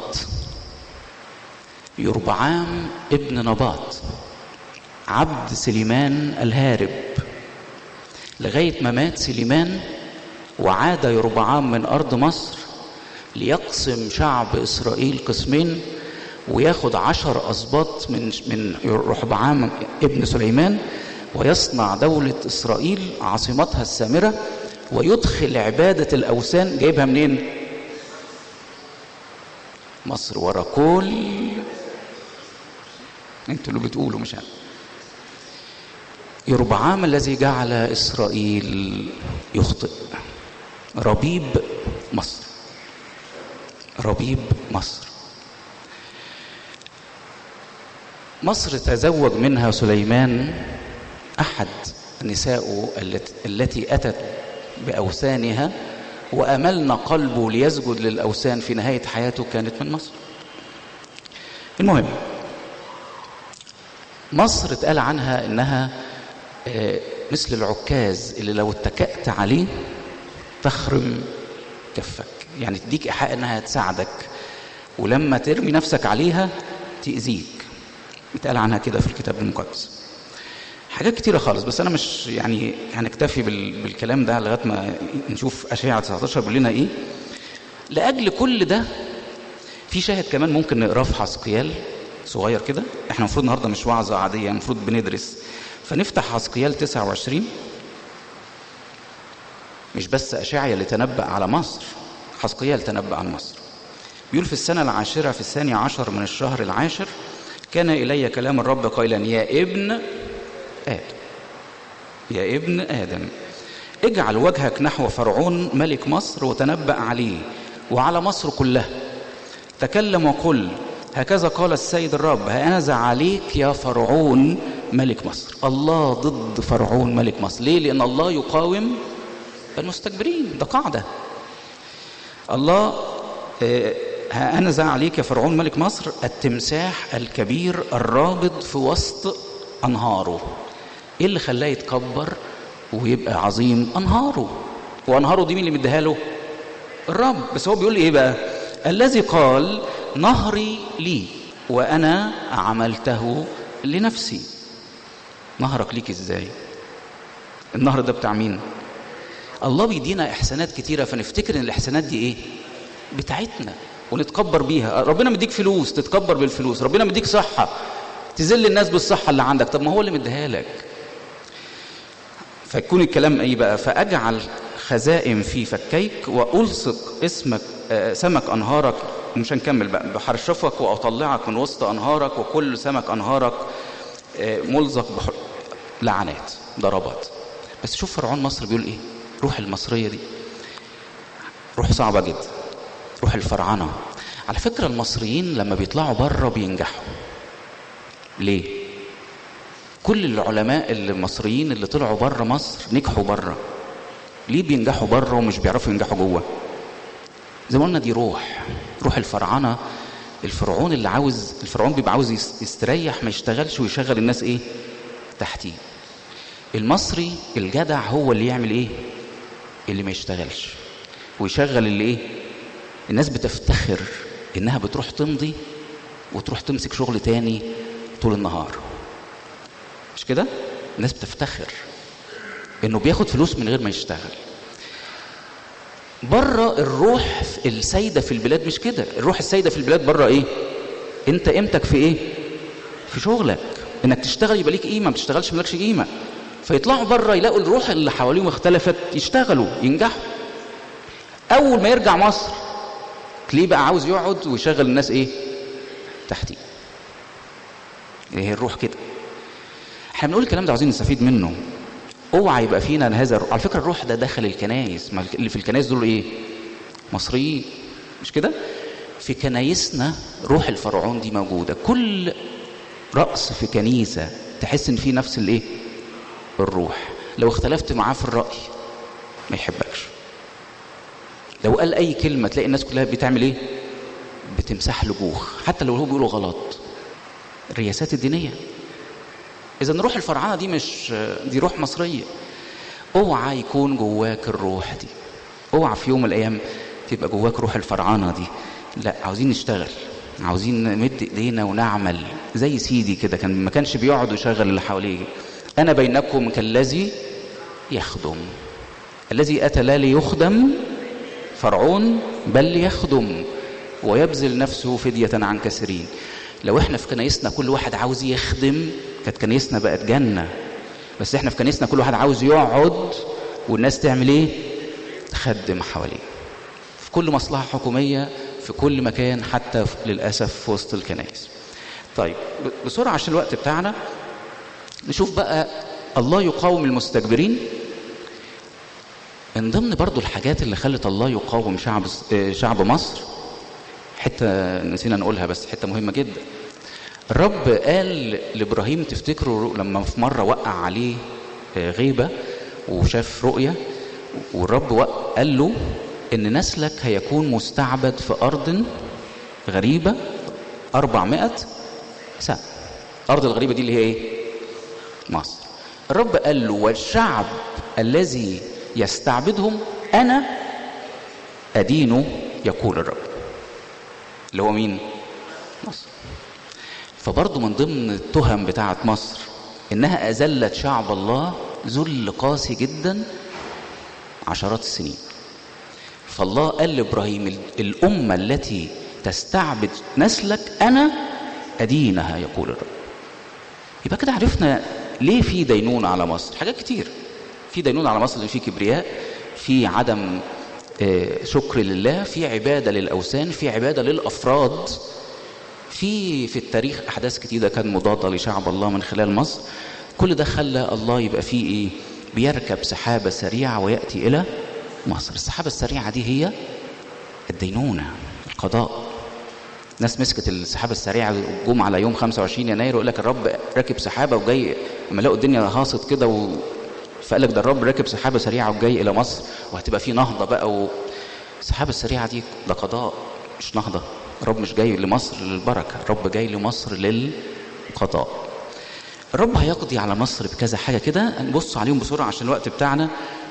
Speaker 1: يربعام ابن نباط عبد سليمان الهارب لغاية ما مات سليمان، وعاد يربعام من أرض مصر ليقسم شعب إسرائيل قسمين، وياخد 10 أسباط من رحبعام ابن سليمان، ويصنع دولة إسرائيل عاصمتها السامرة، ويدخل عبادة الأوثان. جايبها منين؟ مصر ورا كل، انتوا اللي بتقولوا مش انا. يربعام الذي جعل إسرائيل يخطئ، ربيب مصر، ربيب مصر. مصر تزوج منها سليمان أحد نسائه التي أتت بأوثانها، وأملنا قلبه ليسجد للأوثان في نهاية حياته كانت من مصر. المهم، مصر اتقال عنها إنها مثل العكاز اللي لو اتكأت عليه تخرم كفك، يعني تديك إيحاء إنها تساعدك، ولما ترمي نفسك عليها تأذيك. بيتقال عنها كده في الكتاب المقدس. حاجات كتيرة خالص، بس أنا مش يعني هنكتفي بالكلام ده لغاية ما نشوف أشعياء 19 بيقول لنا إيه. لأجل كل ده في شاهد كمان ممكن نقراه في حزقيال صغير كده. احنا المفروض النهارده مش وعظة عادية، المفروض بندرس، فنفتح حزقيال 29. مش بس أشعياء اللي تنبأ على مصر، حزقيال تنبأ عن مصر. بيقول في السنة 10 في 12 من الشهر 10 كان إلي كلام الرب قائلا يا ابن آدم، يا ابن آدم اجعل وجهك نحو فرعون ملك مصر وتنبأ عليه وعلى مصر كلها. تكلم وقل هكذا قال السيد الرب هأنزع عليك يا فرعون ملك مصر. الله ضد فرعون ملك مصر. ليه؟ لأن الله يقاوم المستكبرين. ده قاعدة. الله هأنزع عليك يا فرعون ملك مصر التمساح الكبير الرابض في وسط أنهاره. إيه اللي خلاه يتكبر ويبقى عظيم؟ أنهاره. وأنهاره دي مين اللي مديها له؟ الرب. بس هو بيقول إيه بقى؟ الذي قال نهري لي وأنا عملته لنفسي. نهرك ليك إزاي؟ النهر ده بتاع مين؟ الله بيدينا إحسانات كتيرة فنفتكر إن الإحسانات دي إيه؟ بتاعتنا ونتكبر بيها. ربنا مديك فلوس تتكبر بالفلوس، ربنا مديك صحة تذل الناس بالصحة اللي عندك، طب ما هو اللي مديها لك. فيكون الكلام ايه بقى؟ فاجعل خزائم في فكيك والصق اسمك سمك انهارك، مش هنكمل بقى، بحرشفك واطلعك من وسط انهارك وكل سمك انهارك ملزق لعنات ضربات. بس شوف فرعون مصر بيقول ايه؟ روح المصرية دي روح صعبة جدا، روح الفرعنة. على فكرة المصريين لما بيطلعوا بره بينجحوا. ليه؟ كل العلماء المصريين اللي طلعوا بره مصر نجحوا بره. ليه بينجحوا بره ومش بيعرفوا ينجحوا جوه؟ زي ما قلنا دي روح الفرعنة. الفرعون اللي عاوز، الفرعون بيبقى عاوز يستريح ما يشتغلش ويشغل الناس ايه؟ تحتيه. المصري الجدع هو اللي يعمل ايه؟ اللي ما يشتغلش ويشغل اللي ايه؟ الناس بتفتخر انها بتروح تمضي وتروح تمسك شغل تاني طول النهار. مش كده؟ الناس بتفتخر انه بياخد فلوس من غير ما يشتغل. بره الروح السيدة في البلاد مش كده. الروح السيدة في البلاد بره ايه؟ انت قيمتك في ايه؟ في شغلك. انك تشتغل يبقى ليك قيمة، ما بتشتغلش مالكش قيمة. فيطلعوا بره يلاقوا الروح اللي حواليهم اختلفت، يشتغلوا ينجحوا. اول ما يرجع مصر تلاقيه بقى عاوز يقعد ويشغل الناس ايه؟ تحتيه. هي الروح كده. احنا بنقول الكلام ده عاوزين نستفيد منه. اوعى يبقى فينا هذا الروح. على فكره الروح ده دخل الكنايس، اللي في الكنايس دول ايه؟ مصريين. مش كده؟ في كنايسنا روح الفرعون دي موجوده. كل رأس في كنيسه تحس ان في نفس الايه؟ الروح. لو اختلفت معاه في الرأي ما يحبكش. لو قال اي كلمه تلاقي الناس كلها بتعمل ايه؟ بتمسح له جوخ حتى لو هو بيقوله غلط. الرياسات الدينيه. اذا روح الفرعنه دي مش دي روح مصريه. اوعى يكون جواك الروح دي. اوعى في يوم من الايام تبقى جواك روح الفرعنه دي. لا، عاوزين نشتغل، عاوزين نمد ايدينا ونعمل زي سيدي كده. ما كانش بيقعد ويشغل اللي حواليه. انا بينكم كالذي يخدم. الذي اتى لا ليخدم فرعون بل ليخدم ويبذل نفسه فدية عن كثيرين. لو احنا في كنايسنا كل واحد عاوز يخدم كانت كنايسنا بقت جنة. بس احنا في كنايسنا كل واحد عاوز يقعد والناس تعمل ايه؟ تخدم حواليه. في كل مصلحة حكومية في كل مكان، حتى للأسف في وسط الكنائس. طيب بسرعة عشان الوقت بتاعنا نشوف بقى الله يقاوم المستكبرين. من ضمن برضو الحاجات اللي خلت الله يقاوم شعب مصر حتة نسينا نقولها بس حتة مهمة جدا. الرب قال لإبراهيم، تفتكروا لما في مرة وقع عليه غيبة وشاف رؤية، والرب قال له إن نسلك هيكون مستعبد في أرض غريبة 400 سنة. الأرض الغريبة دي اللي هي إيه؟ مصر. الرب قال له والشعب الذي يستعبدهم أنا أدينه يقول الرب، اللي هو مين؟ مصر. فبرضه من ضمن التهم بتاعة مصر إنها أذلت شعب الله ذل قاسي جدا عشرات السنين. فالله قال لإبراهيم الأمة التي تستعبد نسلك أنا أدينها يقول الرب. يبقى كده عرفنا ليه في دينونة على مصر. حاجات كتير في دينونة على مصر، لأن في كبرياء، في عدم شكر لله، في عبادة للأوثان، في عبادة للأفراد، في التاريخ أحداث كتيرة كان مضادة لشعب الله من خلال مصر. كل ده خلى الله يبقى فيه إيه؟ بيركب سحابة سريعة ويأتي إلى مصر. السحابة السريعة دي هي الدينونة، القضاء. ناس مسكت السحابة السريعة جم على يوم 25 يناير ويقول لك الرب راكب سحابة وجاي، لما لقوا الدنيا هاصت كده فقال لك ده الرب راكب سحابة سريعة وجاي إلى مصر وهتبقى في نهضة بقى. السحابة السريعة دي ده قضاء مش نهضة. الرب مش جاي لمصر للبركة، الرب جاي لمصر للقضاء. الرب هيقضي على مصر بكذا حاجة كده، نبص عليهم بسرعة عشان الوقت بتاعنا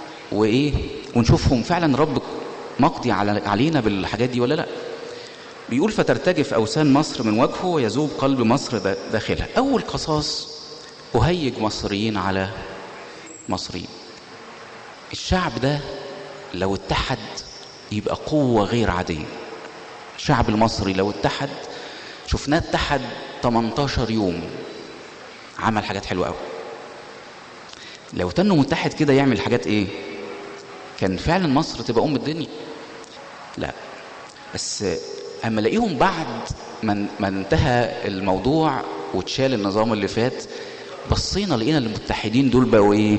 Speaker 1: ونشوفهم فعلا الرب مقضي علينا بالحاجات دي ولا لا. بيقول فترتجف أوثان مصر من وجهه ويذوب قلب مصر داخلها. أول قصاص أهيج مصريين على مصريين. الشعب ده لو اتحد يبقى قوة غير عادية. الشعب المصري لو اتحد، شفناه اتحد 18 يوم عمل حاجات حلوة قوي. لو تنه متحد كده يعمل حاجات ايه؟ كان فعلا مصر تبقى الدنيا. لا، بس اما الاقيهم بعد ما انتهى الموضوع واتشال النظام اللي فات، بصينا لقينا المتحدين دول بقوا ايه؟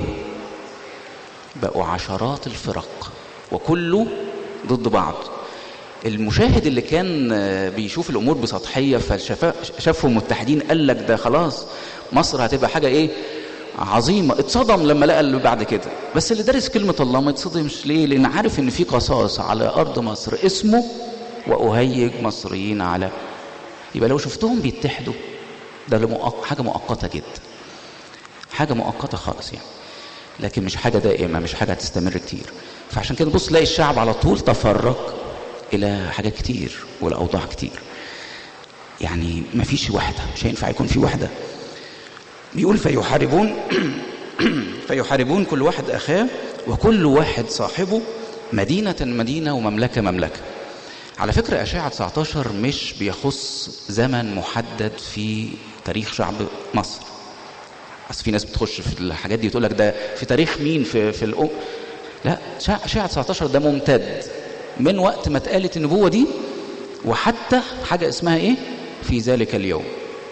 Speaker 1: بقوا عشرات الفرق وكله ضد بعض. المشاهد اللي كان بيشوف الامور بسطحيه فشافهم متحدين قال لك ده خلاص مصر هتبقى حاجه ايه؟ عظيمه. اتصدم لما لقى اللي بعد كده. بس اللي دارس كلمه الله ما يتصدمش. ليه؟ لان عارف ان في قصاص على ارض مصر اسمه واهيج مصريين على. يبقى لو شفتهم بيتحدوا ده حاجه مؤقته جدا، حاجه مؤقته خالص يعني، لكن مش حاجه دائمه، مش حاجه هتستمر كتير. فعشان كده بص تلاقي الشعب على طول تفرق الى حاجات كتير والاوضاع كتير. يعني ما فيش وحده، مش هينفع يكون في وحده. بيقول فيحاربون كل واحد اخاه وكل واحد صاحبه، مدينه مدينه ومملكه مملكه. على فكره اشعياء 19 مش بيخص زمن محدد في تاريخ شعب مصر. بس في ناس بتخش في الحاجات دي تقول لك ده في تاريخ مين في الأم. لا، اشعياء 19 ده ممتد من وقت ما اتقالت النبوة دي وحتى حاجة اسمها ايه؟ في ذلك اليوم.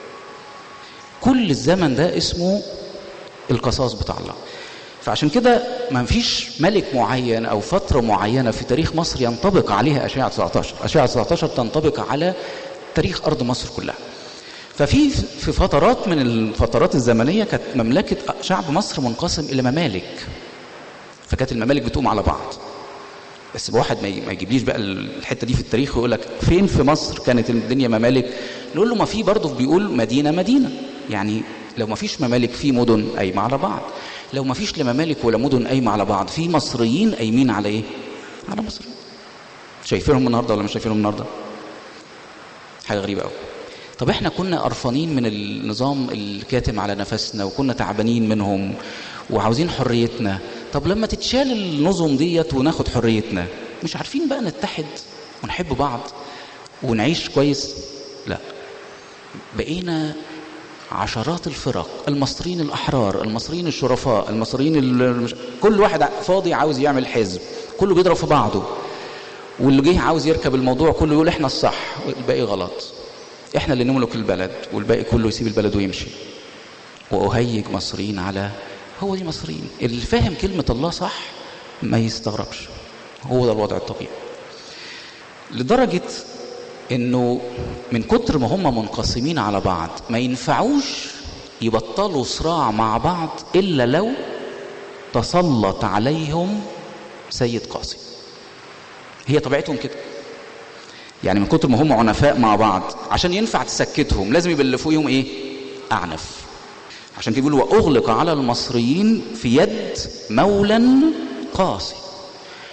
Speaker 1: كل الزمن ده اسمه القصاص بتاع الله. فعشان كده ما فيش ملك معين او فترة معينة في تاريخ مصر ينطبق عليها اشعياء 19. اشعياء 19 تنطبق على تاريخ ارض مصر كلها. ففي فترات من الفترات الزمنية كانت مملكة شعب مصر منقسم الى ممالك، فكانت الممالك بتقوم على بعض. بس بواحد ما يجيبليش بقى الحته دي في التاريخ ويقول لك فين في مصر كانت الدنيا ممالك. نقول له ما في برضه بيقول مدينه مدينه. يعني لو ما فيش ممالك في مدن قايمه على بعض، لو ما فيش لا ممالك ولا مدن قايمه على بعض، في مصريين قايمين على ايه؟ على مصر. شايفينهم النهارده ولا مش شايفينهم النهارده؟ حاجه غريبه قوي. طب احنا كنا قرفانين من النظام الكاتم على نفسنا وكنا تعبانين منهم وعاوزين حريتنا. طب لما تتشال النظم ديت وناخد حريتنا، مش عارفين بقى نتحد ونحب بعض ونعيش كويس؟ لا، بقينا عشرات الفرق. المصريين الأحرار، المصريين الشرفاء، المصريين كل واحد فاضي عاوز يعمل حزب، كله بيضرب في بعضه، واللي جه عاوز يركب الموضوع كله يقول احنا الصح والباقي غلط، احنا اللي نملك البلد والباقي كله يسيب البلد ويمشي. وأهيج مصريين على. هو دي مصريين. اللي فاهم كلمة الله صح ما يستغربش. هو ده الوضع الطبيعي. لدرجة انه من كتر ما هم منقسمين على بعض ما ينفعوش يبطلوا صراع مع بعض الا لو تسلط عليهم سيد قاسي. هي طبيعتهم كده. يعني من كتر ما هم عنفاء مع بعض عشان ينفع تسكتهم لازم يبقى اللي فوقيهم ايه؟ اعنف. عشان كده بيقولوا واغلق على المصريين في يد مولا قاسي.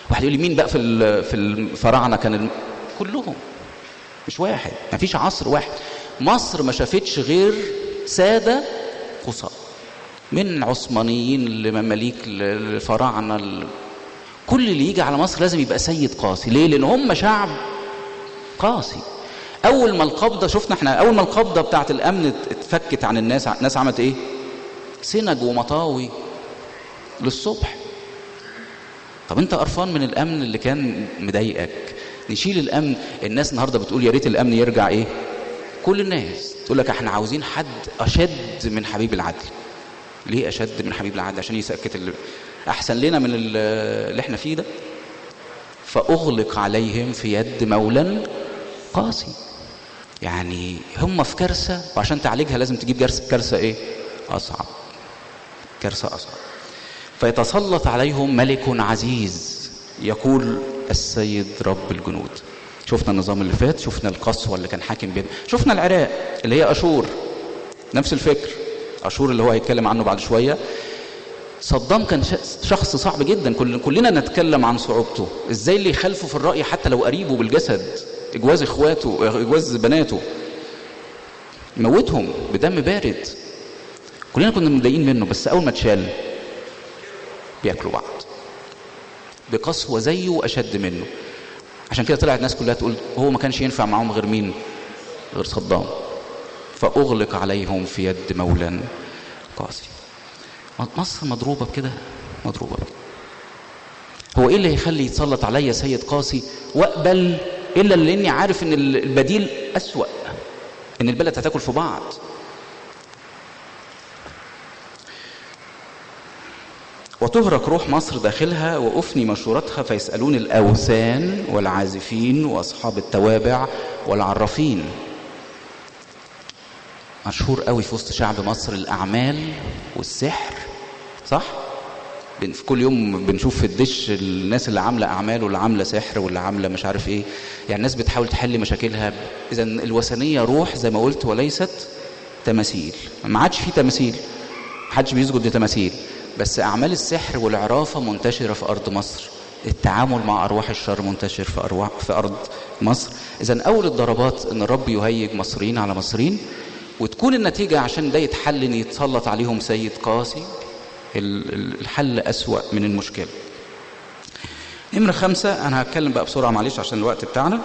Speaker 1: واحد يقول لي مين بقى في الفراعنه كان كلهم، مش واحد، ما فيش عصر واحد. مصر ما شافتش غير ساده قصاء، من عثمانيين لمماليك لفراعنه كل اللي يجي على مصر لازم يبقى سيد قاسي. ليه؟ لان هم شعب قاسي. اول ما القبضه، شفنا احنا اول ما القبضه بتاعت الامن اتفكت عن الناس عملت ايه؟ سنج ومطاوي للصبح. طب انت قرفان من الامن اللي كان مضايقك، نشيل الامن. الناس النهارده بتقول يا ريت الامن يرجع ايه؟ كل الناس تقول لك احنا عاوزين حد اشد من حبيب العدل. ليه اشد من حبيب العدل؟ عشان يسكت احسن لنا من اللي احنا فيه ده. فاغلق عليهم في يد مولى قاسي. يعني هم في كارثه، وعشان تعالجها لازم تجيب كارثه ايه؟ اصعب. كارثه اصعب. فيتسلط عليهم ملك عزيز يقول السيد رب الجنود. شفنا النظام اللي فات، شفنا القسوه اللي كان حاكم بيها، شفنا العراق اللي هي اشور، نفس الفكر. اشور اللي هو هيتكلم عنه بعد شويه. صدام كان شخص صعب جدا، كلنا نتكلم عن صعوبته. ازاي اللي يخالفه في الرأي حتى لو قريبه بالجسد، اجواز اخواته، اجواز بناته، موتهم بدم بارد. كلنا كنا متضايقين منه، بس اول ما اتشال بياكلوا بعض بقسوه زيه واشد منه. عشان كده طلعت الناس كلها تقول هو ما كانش ينفع معاهم غير مين؟ غير صدام. فاغلق عليهم في يد مولى قاسي. مصر مضروبه بكده، مضروبه. هو ايه اللي هيخلي يتسلط عليا سيد قاسي واقبل الا لاني عارف ان البديل اسوأ، ان البلد هتاكل في بعض. وتهرك روح مصر داخلها وأفني مشورتها، فيسألون الأوثان والعازفين وأصحاب التوابع والعرافين. مشهور قوي في وسط شعب مصر الأعمال والسحر، صح؟ في كل يوم بنشوف في الدش الناس اللي عاملة أعمال واللي عاملة سحر واللي عاملة مش عارف إيه. يعني الناس بتحاول تحل مشاكلها. إذا الوثنية روح زي ما قلت وليست تماثيل. ما عادش في تماثيل، محدش بيسجد لتماثيل، بس أعمال السحر والعرافة منتشرة في أرض مصر. التعامل مع أرواح الشر منتشر في أرض مصر. إذن أول الضربات أن الرب يهيج مصريين على مصريين، وتكون النتيجة عشان ده يتحل أن يتسلط عليهم سيد قاسي. الحل أسوأ من المشكلة. نمرة 5، أنا هتكلم بقى بسرعة معلش عشان الوقت بتاعنا.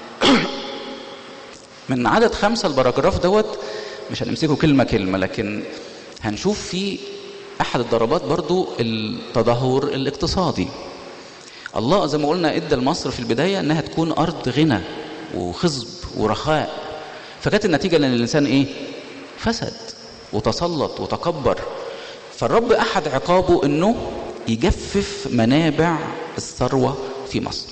Speaker 1: من عدد 5 البراجراف دوت مش هنمسكه كلمة كلمة، لكن هنشوف فيه أحد الضربات برضو التدهور الاقتصادي. الله زي ما قلنا ادى لمصر في البداية انها تكون ارض غنى وخصب ورخاء، فكانت النتيجة ان الانسان ايه؟ فسد وتسلط وتكبر. فالرب احد عقابه انه يجفف منابع الثروة في مصر.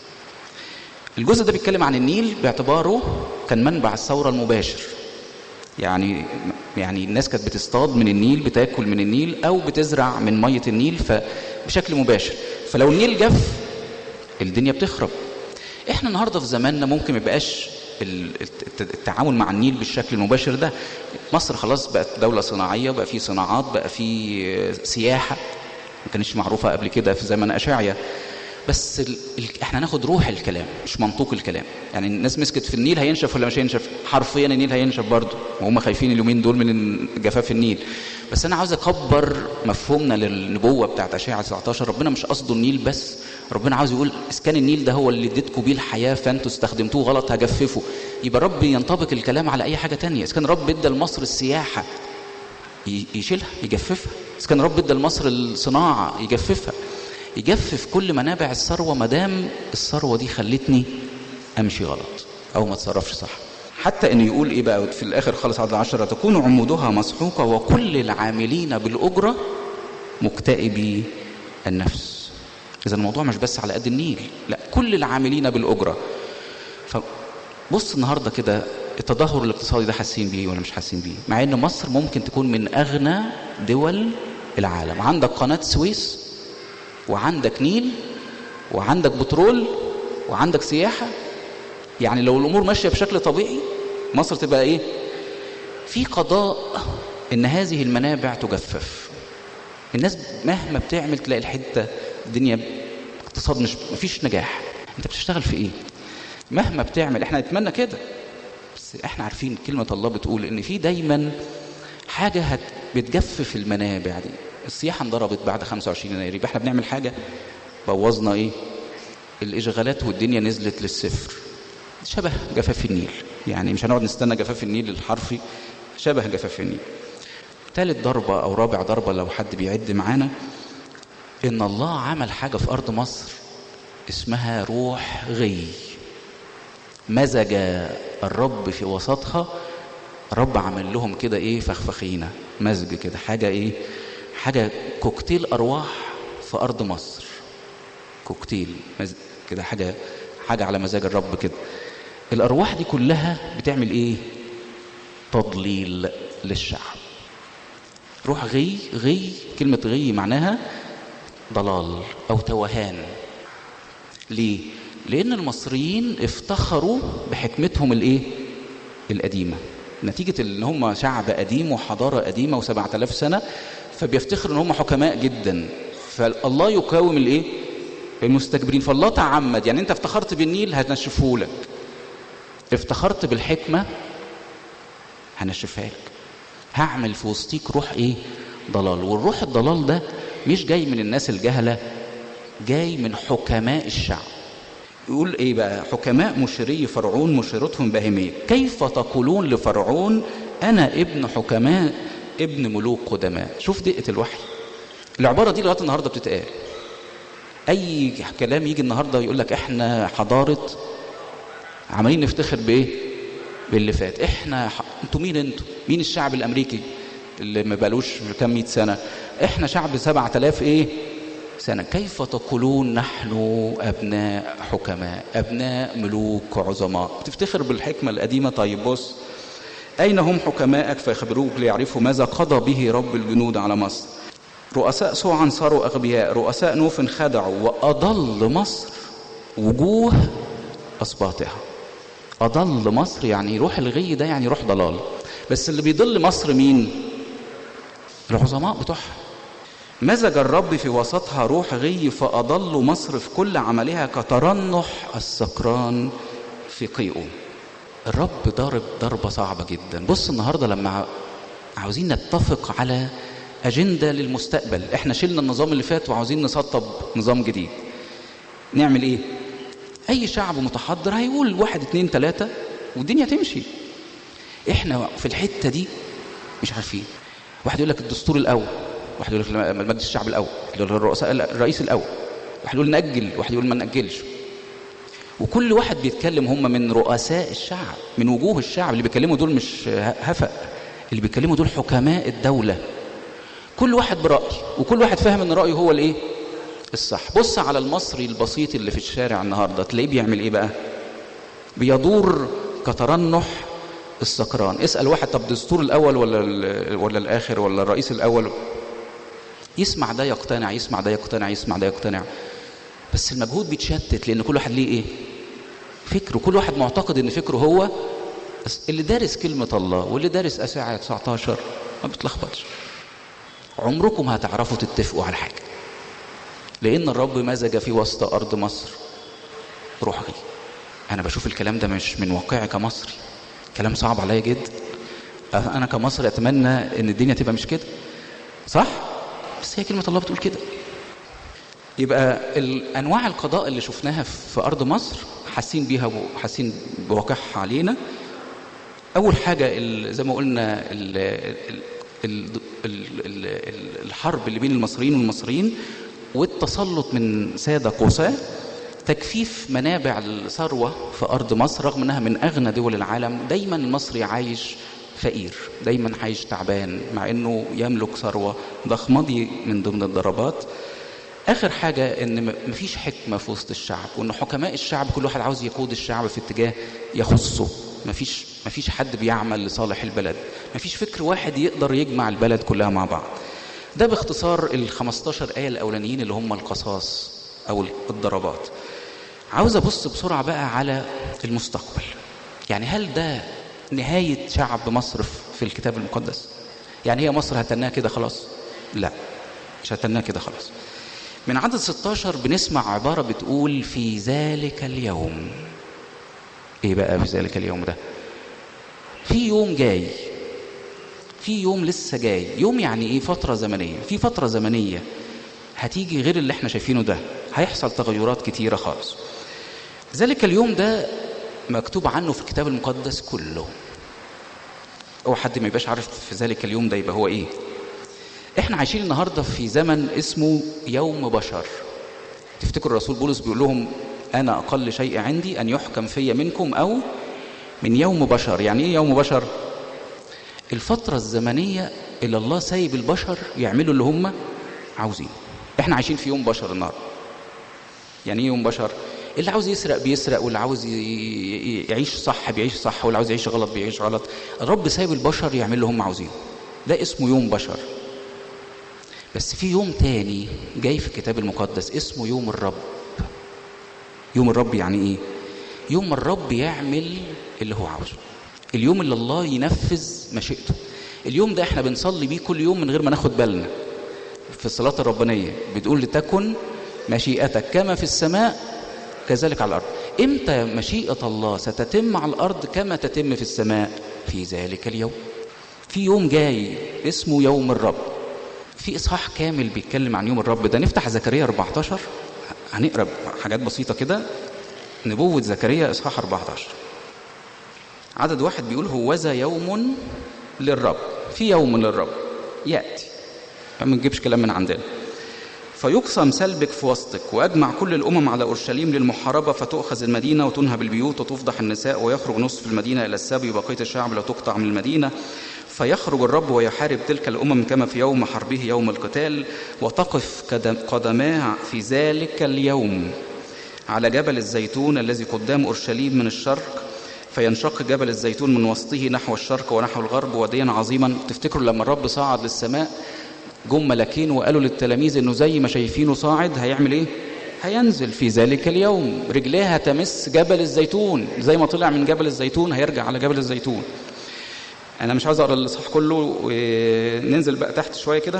Speaker 1: الجزء ده بيتكلم عن النيل باعتباره كان منبع الثورة المباشر. يعني الناس كانت بتصطاد من النيل، بتاكل من النيل او بتزرع من مية النيل بشكل مباشر. فلو النيل جف الدنيا بتخرب. احنا النهارده في زماننا ممكن ما يبقاش التعامل مع النيل بالشكل المباشر ده. مصر خلاص بقت دولة صناعية، بقى في صناعات، بقى في سياحة ما كانتش معروفة قبل كده في زمن أشعيا. بس احنا ناخد روح الكلام مش منطوق الكلام. يعني الناس مسكت في النيل هينشف ولا مش هينشف؟ حرفيا النيل هينشف برضه، وهم خايفين اليومين دول من جفاف النيل. بس انا عاوز اكبر مفهومنا للنبوة بتاعت أشعيا 19. ربنا مش قصده النيل بس، ربنا عاوز يقول اسكان النيل ده هو اللي اديتكم بيه الحياة فانتوا استخدمتوه غلط هجففه. يبقى رب ينطبق الكلام على اي حاجة تانية. اسكان رب ادى لمصر السياحة يشيلها يجففها، اسكان رب ادى لمصر الصناعة يجففها، يجفف كل منابع الثروة مدام الثروة دي خلتني امشي غلط او ما اتصرفش صح. حتى انه يقول ايه بقى في الاخر خالص عدد 10: تكون عمودها مسحوقة وكل العاملين بالأجرة مكتئبي النفس. اذا الموضوع مش بس على قد النيل، لا، كل العاملين بالأجرة. فبص النهاردة كده التدهور الاقتصادي ده حاسين بيه ولا مش حاسين بيه؟ مع ان مصر ممكن تكون من اغنى دول العالم. عندك قناة سويس وعندك نيل وعندك بترول وعندك سياحة. يعني لو الامور ماشية بشكل طبيعي مصر تبقى ايه؟ في قضاء ان هذه المنابع تجفف. الناس مهما بتعمل تلاقي الحتة الدنيا اقتصاد مفيش نجاح. انت بتشتغل في ايه؟ مهما بتعمل احنا نتمنى كده، بس احنا عارفين كلمة الله بتقول ان في دايما حاجة بتجفف المنابع دي. السياحة انضربت بعد 25 يناير، يبقى احنا بنعمل حاجة بوظنا ايه؟ الاشغالات والدنيا نزلت للصفر. شبه جفاف النيل، يعني مش هنقعد نستنى جفاف النيل الحرفي، شبه جفاف النيل. ثالث ضربة او رابع ضربة لو حد بيعد معانا، ان الله عمل حاجة في ارض مصر اسمها روح غي، مزج الرب في وسطها. الرب عمل لهم كده ايه؟ فخفخينة، مزج كده، حاجة ايه؟ حاجة كوكتيل ارواح في ارض مصر، كوكتيل كده، حاجة على مزاج الرب كده. الارواح دي كلها بتعمل ايه؟ تضليل للشعب. روح غي، غي كلمة غي معناها ضلال او توهان. ليه؟ لان المصريين افتخروا بحكمتهم الايه؟ القديمة، نتيجة ان هم شعب قديم وحضارة قديمة و7000 سنة، فبيفتخروا ان هم حكماء جدا. فالله يقاوم الايه؟ المستكبرين. فالله تعمد، يعني انت افتخرت بالنيل هنشفه لك، افتخرت بالحكمة هنشفها لك، هعمل في وسطيك روح ايه؟ ضلال. والروح الضلال ده مش جاي من الناس الجهلة، جاي من حكماء الشعب. يقول ايه بقى؟ حكماء مشيري فرعون مشيرتهم باهمية. كيف تقولون لفرعون انا ابن حكماء ابن ملوك قدماء. شوف دقة الوحي، العبارة دي لغاية النهاردة بتتقال. اي كلام يجي النهاردة يقول لك احنا حضارة، عمالين نفتخر بايه؟ باللي فات. انتوا مين؟ انتوا مين؟ الشعب الامريكي اللي ما بقالوش كام 100 سنة، احنا شعب 7000 ايه سنة. كيف تقولون نحن ابناء حكماء ابناء ملوك عظماء. بتفتخر بالحكمة القديمة. طيب بص، اين هم حكماءك فيخبروك ليعرفوا ماذا قضى به رب الجنود على مصر. رؤساء سوعا صاروا اغبياء، رؤساء نوف خدعوا، واضل مصر وجوه اسباطها. اضل مصر يعني روح الغي ده، يعني روح ضلال. بس اللي بيضل مصر مين؟ العظماء بتوعها. مزج الرب في وسطها روح غي فأضل مصر في كل عملها كترنح السكران في قيئه. الرب ضارب ضربة صعبة جدا. بص النهاردة لما عاوزين نتفق على أجندة للمستقبل، احنا شلنا النظام اللي فات وعاوزين نسطب نظام جديد، نعمل ايه؟ اي شعب متحضر هيقول 1 2 3 والدنيا تمشي. احنا في الحتة دي مش عارفين. واحد يقول لك الدستور الاول، واحد يقول لك مجلس الشعب الاول، واحد يقول لك الرئيس الاول، واحد يقول نأجل، واحد يقول ما نأجلش. وكل واحد بيتكلم، هم من رؤساء الشعب، من وجوه الشعب. اللي بيكلموا دول مش هفق، اللي بيكلموا دول حكماء الدولة. كل واحد برأي، وكل واحد فاهم ان رأيه هو الايه؟ الصح. بص على المصري البسيط اللي في الشارع النهارده، تلاقيه بيعمل ايه بقى؟ بيدور كترنح السكران. اسأل واحد طب الدستور الاول ولا الاخر ولا الرئيس الاول، يسمع ده يقتنع، يسمع ده يقتنع، يسمع ده يقتنع. بس المجهود بيتشتت لان كل واحد ليه ايه؟ فكره. كل واحد معتقد ان فكره هو اللي دارس كلمة الله، واللي دارس أشعياء 19 ما بتلخبطش. عمركم هتعرفوا تتفقوا على حاجة، لان الرب مزج في وسط ارض مصر روح غي. انا بشوف الكلام ده مش من واقعي كمصري، كلام صعب عليا جدا. انا كمصري اتمنى ان الدنيا تبقى مش كده، صح؟ بس هي كلمة الله بتقول كده. يبقى انواع القضاء اللي شفناها في ارض مصر حاسين بيها وحاسين بواقعها علينا. اول حاجة زي ما قلنا الحرب اللي بين المصريين والمصريين، والتسلط من سادة قوساة، تجفيف منابع الثروة في أرض مصر. رغم أنها من أغنى دول العالم، دايما المصري عايش فقير، دايما عايش تعبان، مع أنه يملك ثروة ضخمة. دي من ضمن الضربات. آخر حاجة أن مفيش حكمة في وسط الشعب، وأن حكماء الشعب كل واحد عاوز يقود الشعب في اتجاه يخصه. مفيش حد بيعمل لصالح البلد، مفيش فكر واحد يقدر يجمع البلد كلها مع بعض. ده باختصار 15 آية الأولانيين اللي هم القصاص أو الضربات. عاوز أبص بسرعة بقى على المستقبل. يعني هل ده نهاية شعب مصر في الكتاب المقدس؟ يعني هي مصر هتناها كده خلاص؟ لا، مش هتناها كده خلاص. من عدد 16 بنسمع عبارة بتقول في ذلك اليوم. ايه بقى في ذلك اليوم ده؟ في يوم جاي، في يوم لسه جاي. يوم يعني ايه؟ فترة زمنية. في فترة زمنية هتيجي غير اللي احنا شايفينه ده، هيحصل تغيرات كتيرة خالص. ذلك اليوم ده مكتوب عنه في الكتاب المقدس كله. او حد ما يبقاش عارف في ذلك اليوم ده يبقى هو ايه. احنا عايشين النهاردة في زمن اسمه يوم بشر. تفتكروا الرسول بولس بيقول لهم انا اقل شيء عندي ان يحكم في منكم او من يوم بشر. يعني ايه يوم بشر؟ الفترة الزمنية اللي الله سايب البشر يعملوا اللي هم عاوزين. احنا عايشين في يوم بشر النهارده. يعني ايه يوم بشر؟ اللي عاوز يسرق بيسرق، واللي عاوز يعيش صح بيعيش صح، واللي عاوز يعيش غلط بيعيش غلط. الرب سايب البشر يعملوا اللي هم عاوزينه. ده اسمه يوم بشر. بس في يوم تاني جاي في الكتاب المقدس اسمه يوم الرب. يوم الرب يعني ايه؟ يوم الرب يعمل اللي هو عاوزه. اليوم اللي الله ينفذ مشيئته. اليوم ده احنا بنصلي بيه كل يوم من غير ما ناخد بالنا. في الصلاة الربانية بتقول لتكن مشيئتك كما في السماء كذلك على الأرض. امتى مشيئة الله ستتم على الأرض كما تتم في السماء؟ في ذلك اليوم. في يوم جاي اسمه يوم الرب. في إصحاح كامل بيتكلم عن يوم الرب ده. نفتح زكريا 14، هنقرأ حاجات بسيطة كده. نبوة زكريا إصحاح 14 عدد 1 بيقول هوذا يوم للرب. في يوم للرب يأتي، ما نجيبش كلام من عندنا. فيقسم سلبك في وسطك، وأجمع كل الأمم على أورشليم للمحاربة، فتؤخذ المدينة وتنهب البيوت وتفضح النساء، ويخرج نصف المدينة إلى السبي، وبقية الشعب لا تقطع من المدينة. فيخرج الرب ويحارب تلك الأمم كما في يوم حربه يوم القتال، وتقف قدماه في ذلك اليوم على جبل الزيتون الذي قدام أورشليم من الشرق، فينشق جبل الزيتون من وسطه نحو الشرق ونحو الغرب واديا عظيما. تفتكروا لما الرب صعد للسماء جم ملاكين وقالوا للتلاميذ انه زي ما شايفينه صاعد هيعمل ايه؟ هينزل في ذلك اليوم، رجليها تمس جبل الزيتون. زي ما طلع من جبل الزيتون هيرجع على جبل الزيتون. انا مش عاوز اقرا الاصحاح كله، وننزل بقى تحت شويه كده.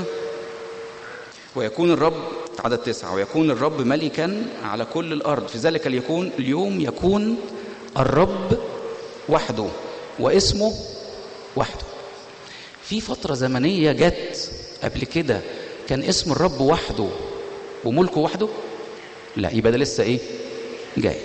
Speaker 1: ويكون الرب عدد 9 ويكون الرب ملكا على كل الارض. في ذلك اليوم يكون الرب وحده واسمه وحده. في فترة زمنية جت قبل كده كان اسم الرب وحده وملكه وحده. لا، يبقى ده لسه ايه؟ جاي،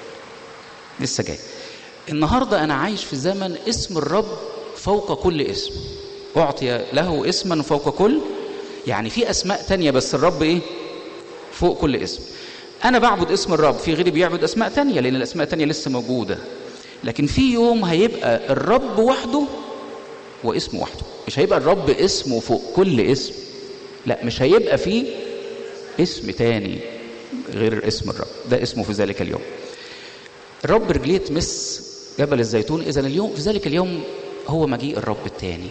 Speaker 1: لسه جاي. النهاردة انا عايش في زمن اسم الرب فوق كل اسم. اعطي له اسما فوق كل، يعني في اسماء تانية بس الرب ايه؟ فوق كل اسم. انا بعبد اسم الرب، في غيري بيعبد اسماء تانية لان الاسماء التانية لسه موجودة. لكن في يوم هيبقى الرب وحده واسمه وحده. مش هيبقى الرب اسمه فوق كل اسم، لا، مش هيبقى فيه اسم تاني غير اسم الرب. ده اسمه في ذلك اليوم. الرب رجليه تمس جبل الزيتون. اذا اليوم في ذلك اليوم هو مجيء الرب التاني.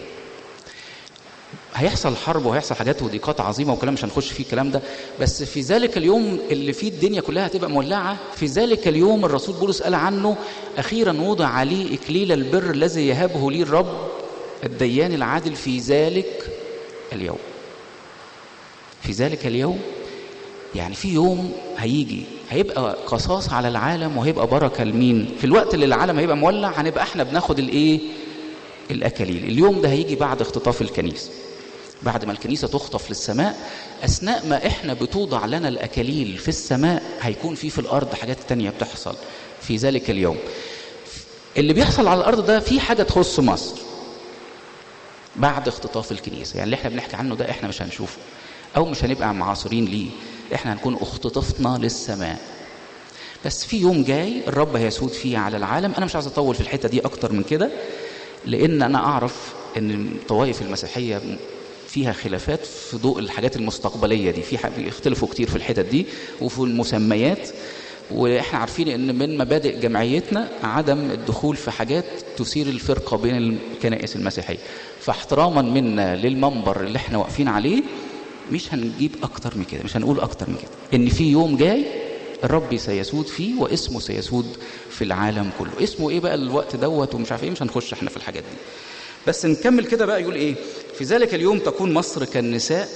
Speaker 1: هيحصل حرب وهيحصل حاجات وضيقات عظيمه وكلام مش هنخش فيه الكلام ده. بس في ذلك اليوم اللي فيه الدنيا كلها هتبقى مولعه، في ذلك اليوم الرسول بولس قال عنه اخيرا وضع عليه اكليل البر الذي يهبه لي الرب الديان العادل في ذلك اليوم. في ذلك اليوم يعني في يوم هيجي هيبقى قصاص على العالم وهيبقى بركه لمين؟ في الوقت اللي العالم هيبقى مولع هنبقى احنا بناخد الايه؟ الاكاليل. اليوم ده هيجي بعد اختطاف الكنيسه، بعد ما الكنيسة تخطف للسماء. أثناء ما إحنا بتوضع لنا الأكاليل في السماء هيكون في الأرض حاجات تانية بتحصل في ذلك اليوم. اللي بيحصل على الأرض ده في حاجة تخص مصر بعد اختطاف الكنيسة. يعني اللي إحنا بنحكي عنه ده إحنا مش هنشوفه أو مش هنبقى معاصرين ليه. إحنا هنكون اختطفنا للسماء. بس في يوم جاي الرب هيسود فيه على العالم. أنا مش عايز أطول في الحتة دي أكتر من كده، لأن أنا أعرف أن الطوائف المسيحية فيها خلافات في ضوء الحاجات المستقبلية دي. بيختلفوا كتير في الحتت دي وفي المسميات. واحنا عارفين ان من مبادئ جمعيتنا عدم الدخول في حاجات تثير الفرقة بين الكنائس المسيحية. فاحتراما منا للمنبر اللي احنا واقفين عليه مش هنجيب اكتر من كده، مش هنقول اكتر من كده. ان في يوم جاي الرب سيسود فيه واسمه سيسود في العالم كله. اسمه ايه بقى الوقت دوت ومش عارف ايه، مش هنخش احنا في الحاجات دي. بس نكمل كده بقى. يقول ايه؟ في ذلك اليوم تكون مصر كالنساء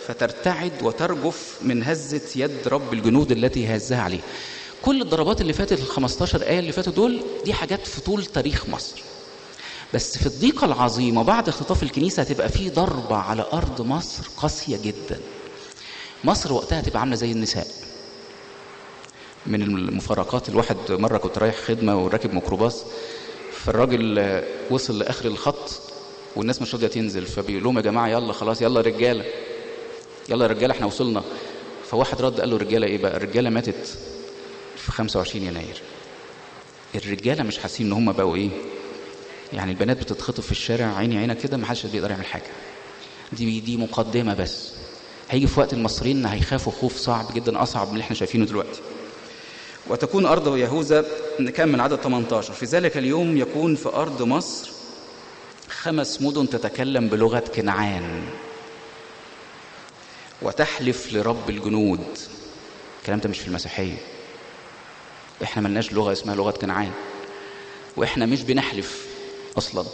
Speaker 1: فترتعد وترجف من هزة يد رب الجنود التي هزها عليه. كل الضربات اللي فاتت ال15 آية اللي فاتوا دول دي حاجات في طول تاريخ مصر. بس في الضيقة العظيمة بعد اختطاف الكنيسة هتبقى فيه ضربة على أرض مصر قاسية جدا. مصر وقتها هتبقى عاملة زي النساء. من المفارقات، الواحد مرة كنت رايح خدمة وراكب ميكروباص، فالراجل وصل لآخر الخط والناس مش راضية تنزل، فبيقول لهم يا جماعة يلا خلاص، يلا رجالة، يلا رجالة احنا وصلنا. فواحد رد قال له رجالة ايه بقى؟ الرجالة ماتت في 25 يناير. الرجالة مش حاسين ان هم بقوا ايه؟ يعني البنات بتتخطف في الشارع عيني عينك كده، ما حدش بيقدر يعمل حاجة. دي مقدمة بس. هيجي في وقت المصريين هيخافوا خوف صعب جدا، اصعب من اللي احنا شايفينه دلوقتي. وتكون أرض يهوذا، كان من عدد 18، في ذلك اليوم يكون في أرض مصر 5 مدن تتكلم بلغة كنعان وتحلف لرب الجنود. الكلام ده مش في المسيحية. احنا ملناش لغة اسمها لغة كنعان، واحنا مش بنحلف اصلا.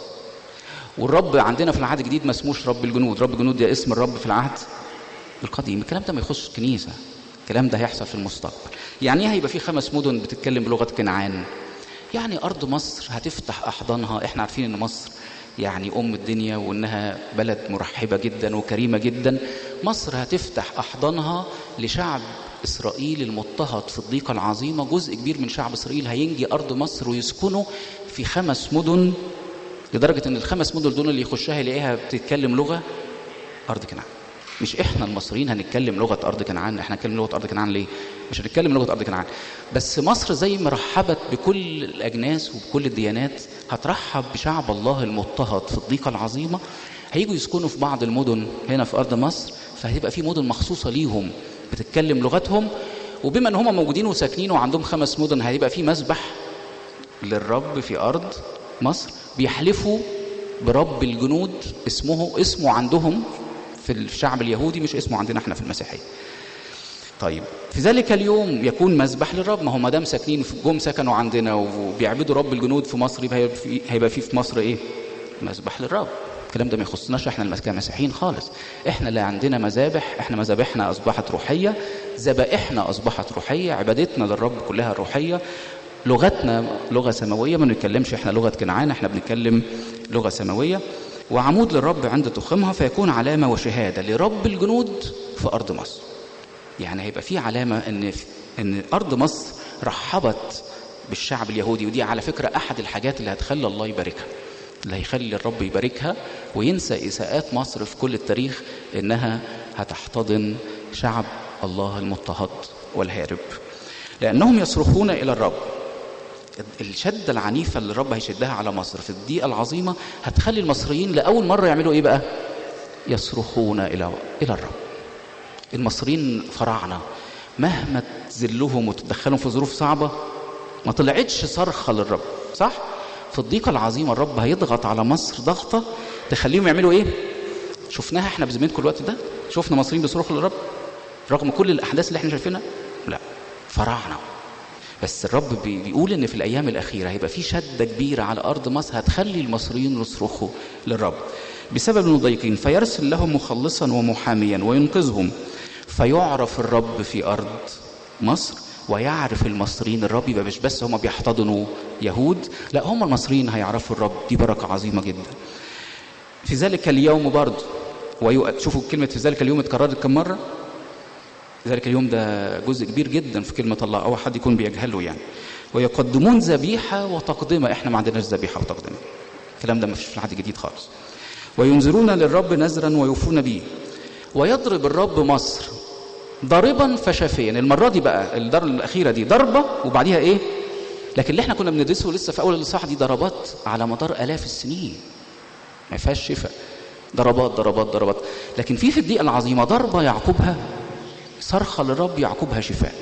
Speaker 1: والرب عندنا في العهد الجديد ما اسموش رب الجنود. رب الجنود ده اسم الرب في العهد القديم. الكلام ده ما يخصش الكنيسة، الكلام ده هيحصل في المستقبل. يعني ايه هيبقى في 5 مدن بتتكلم بلغة كنعان؟ يعني أرض مصر هتفتح أحضانها. احنا عارفين ان مصر يعني أم الدنيا، وإنها بلد مرحبة جدا وكريمة جدا. مصر هتفتح أحضانها لشعب إسرائيل المضطهد في الضيقة العظيمة. جزء كبير من شعب إسرائيل هينجي أرض مصر ويسكنوا في 5 مدن، لدرجة إن ال5 مدن دول اللي يخشها يلاقيها بتتكلم لغة أرض كنعان. مش احنا المصريين هنتكلم لغة أرض كنعان. احنا هنتكلم لغة أرض كنعان ليه؟ مش هنتكلم لغة أرض كنعان. بس مصر زي ما رحبت بكل الأجناس وبكل الديانات، هترحب بشعب الله المضطهد في الضيقة العظيمة. هيجوا يسكنوا في بعض المدن هنا في أرض مصر، فهتبقى في مدن مخصوصة ليهم بتتكلم لغتهم. وبما ان هم موجودين وساكنين وعندهم 5 مدن، هيبقى في مسبح للرب في أرض مصر، بيحلفوا برب الجنود. اسمه عندهم في الشعب اليهودي، مش اسمه عندنا احنا في المسيحية. طيب، في ذلك اليوم يكون مسبح للرب. ما هو ما دام ساكنين جم سكنوا عندنا وبيعبدوا رب الجنود في مصر، هيبقى في مصر ايه؟ مسبح للرب. الكلام ده ما يخصناش احنا كمسيحيين خالص. احنا لا عندنا مذابح، احنا مذابحنا اصبحت روحية، ذبائحنا اصبحت روحية، عبادتنا للرب كلها روحية، لغتنا لغة سماوية. ما نتكلمش احنا لغة كنعان، احنا بنتكلم لغة سماوية. وعمود للرب عند تخمها، فيكون علامة وشهادة لرب الجنود في أرض مصر. يعني هيبقى في علامة إن أرض مصر رحبت بالشعب اليهودي. ودي على فكرة أحد الحاجات اللي هتخلي الله يباركها، اللي هيخلي الرب يباركها وينسى إساءات مصر في كل التاريخ، إنها هتحتضن شعب الله المضطهد والهارب، لأنهم يصرخون إلى الرب. الشدة العنيفة اللي الرب هيشدها على مصر في الضيقة العظيمة هتخلي المصريين لأول مرة يعملوا إيه بقى؟ يصرخون إلى الرب. المصريين فراعنة، مهما تذلهم وتدخلهم في ظروف صعبة ما طلعتش صرخة للرب، صح؟ في الضيقة العظيمة الرب هيضغط على مصر ضغطة تخليهم يعملوا إيه؟ شفناها احنا بزمانكم الوقت ده؟ شفنا مصريين بيصرخوا للرب رغم كل الأحداث اللي احنا شايفينها؟ لا، فراعنة. بس الرب بيقول ان في الايام الاخيره هيبقى في شده كبيره على ارض مصر هتخلي المصريين يصرخوا للرب بسبب المضايقين، فيرسل لهم مخلصا ومحاميا وينقذهم، فيعرف الرب في ارض مصر ويعرف المصريين الرب. يبقى مش بس هم بيحتضنوا يهود، لا، هم المصريين هيعرفوا الرب. دي بركه عظيمه جدا. في ذلك اليوم برضه، شوفوا كلمه في ذلك اليوم اتكررت كم مره. ذلك اليوم ده جزء كبير جدا في كلمة الله، أو حد يكون بيجهله يعني. ويقدمون ذبيحة وتقدمة. احنا ما عندناش ذبيحة وتقدمة، الكلام ده ما فيش في العهد الجديد خالص. وينذرون للرب نذرا ويوفون به. ويضرب الرب مصر ضاربا فشافيا. المرة دي بقى الضربة الأخيرة دي ضربة وبعديها إيه؟ لكن اللي احنا كنا بندرسه لسه في أول الإصحاح دي ضربات على مدار آلاف السنين، ما فيهاش شفاء، ضربات ضربات ضربات. لكن في الدقيقة العظيمة ضربة يعقبها صرخة للرب يعقبها شفاء.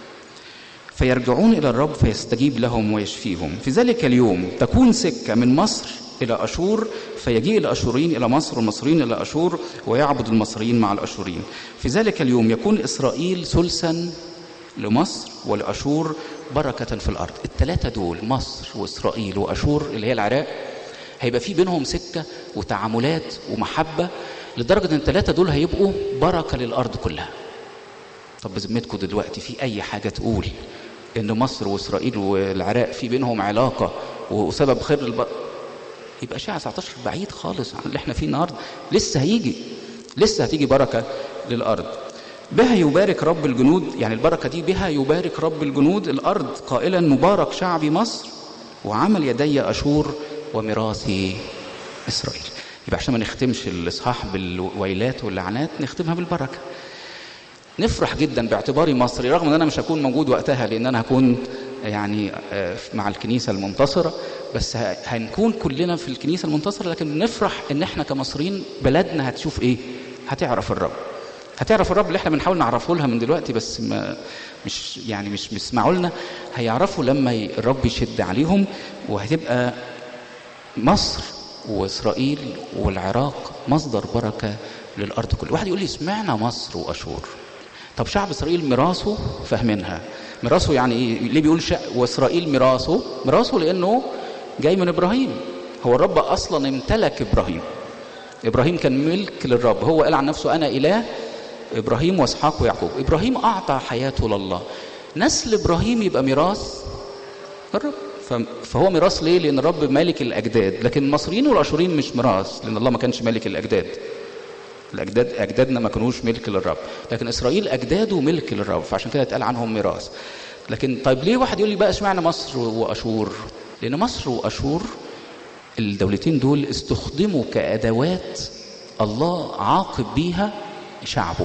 Speaker 1: فيرجعون إلى الرب فيستجيب لهم ويشفيهم. في ذلك اليوم تكون سكة من مصر إلى أشور، فيجيء الأشوريين إلى مصر والمصريين إلى أشور، ويعبد المصريين مع الأشوريين. في ذلك اليوم يكون إسرائيل ثلثا لمصر ولأشور بركة في الأرض. ال3 دول مصر وإسرائيل وأشور اللي هي العراق، هيبقى في بينهم سكة وتعاملات ومحبة،
Speaker 2: لدرجة ان ال3 دول هيبقوا بركة للأرض كلها. طب بذمتكم دلوقتي في أي حاجة تقول إن مصر وإسرائيل والعراق في بينهم علاقة وسبب خير يبقى أشعياء 19 بعيد خالص عن اللي احنا فيه النهارده. لسه هتيجي بركة للأرض. بها يبارك رب الجنود، يعني البركة دي بها يبارك رب الجنود الأرض قائلا مبارك شعبي مصر وعمل يدي أشور وميراثي إسرائيل. يبقى عشان ما نختمش الإصحاح بالويلات واللعنات نختمها بالبركة. نفرح جدا باعتباري مصري، رغم ان انا مش هكون موجود وقتها لان انا هكون يعني مع الكنيسة المنتصرة، بس هنكون كلنا في الكنيسة المنتصرة، لكن نفرح ان احنا كمصريين بلدنا هتشوف ايه؟ هتعرف الرب اللي احنا بنحاول نعرفه لها من دلوقتي، بس مش بيسمعوا لنا. هيعرفوا لما الرب يشد عليهم، وهتبقى مصر وإسرائيل والعراق مصدر بركة للأرض كلها. واحد يقول لي اسمعنا مصر وأشور. طب شعب إسرائيل ميراثه فاهمينها. ميراثه يعني ايه؟ ليه بيقول وإسرائيل ميراثه لأنه جاي من إبراهيم. هو الرب أصلا امتلك إبراهيم كان ملك للرب. هو قال عن نفسه أنا إله إبراهيم وإسحاق ويعقوب. إبراهيم أعطى حياته لله. نسل إبراهيم يبقى ميراث الرب. فهو ميراث ليه؟ لأن الرب مالك الأجداد. لكن المصريين والأشوريين مش ميراث، لأن الله ما كانش مالك الأجداد. أجدادنا ما كانوش ملك للرب، لكن إسرائيل أجداده ملك للرب، فعشان كده اتقال عنهم ميراث. لكن طيب ليه واحد يقول لي بقى اشمعنى مصر وأشور؟ لأن مصر وأشور الدولتين دول استخدموا كأدوات الله عاقب بيها شعبه.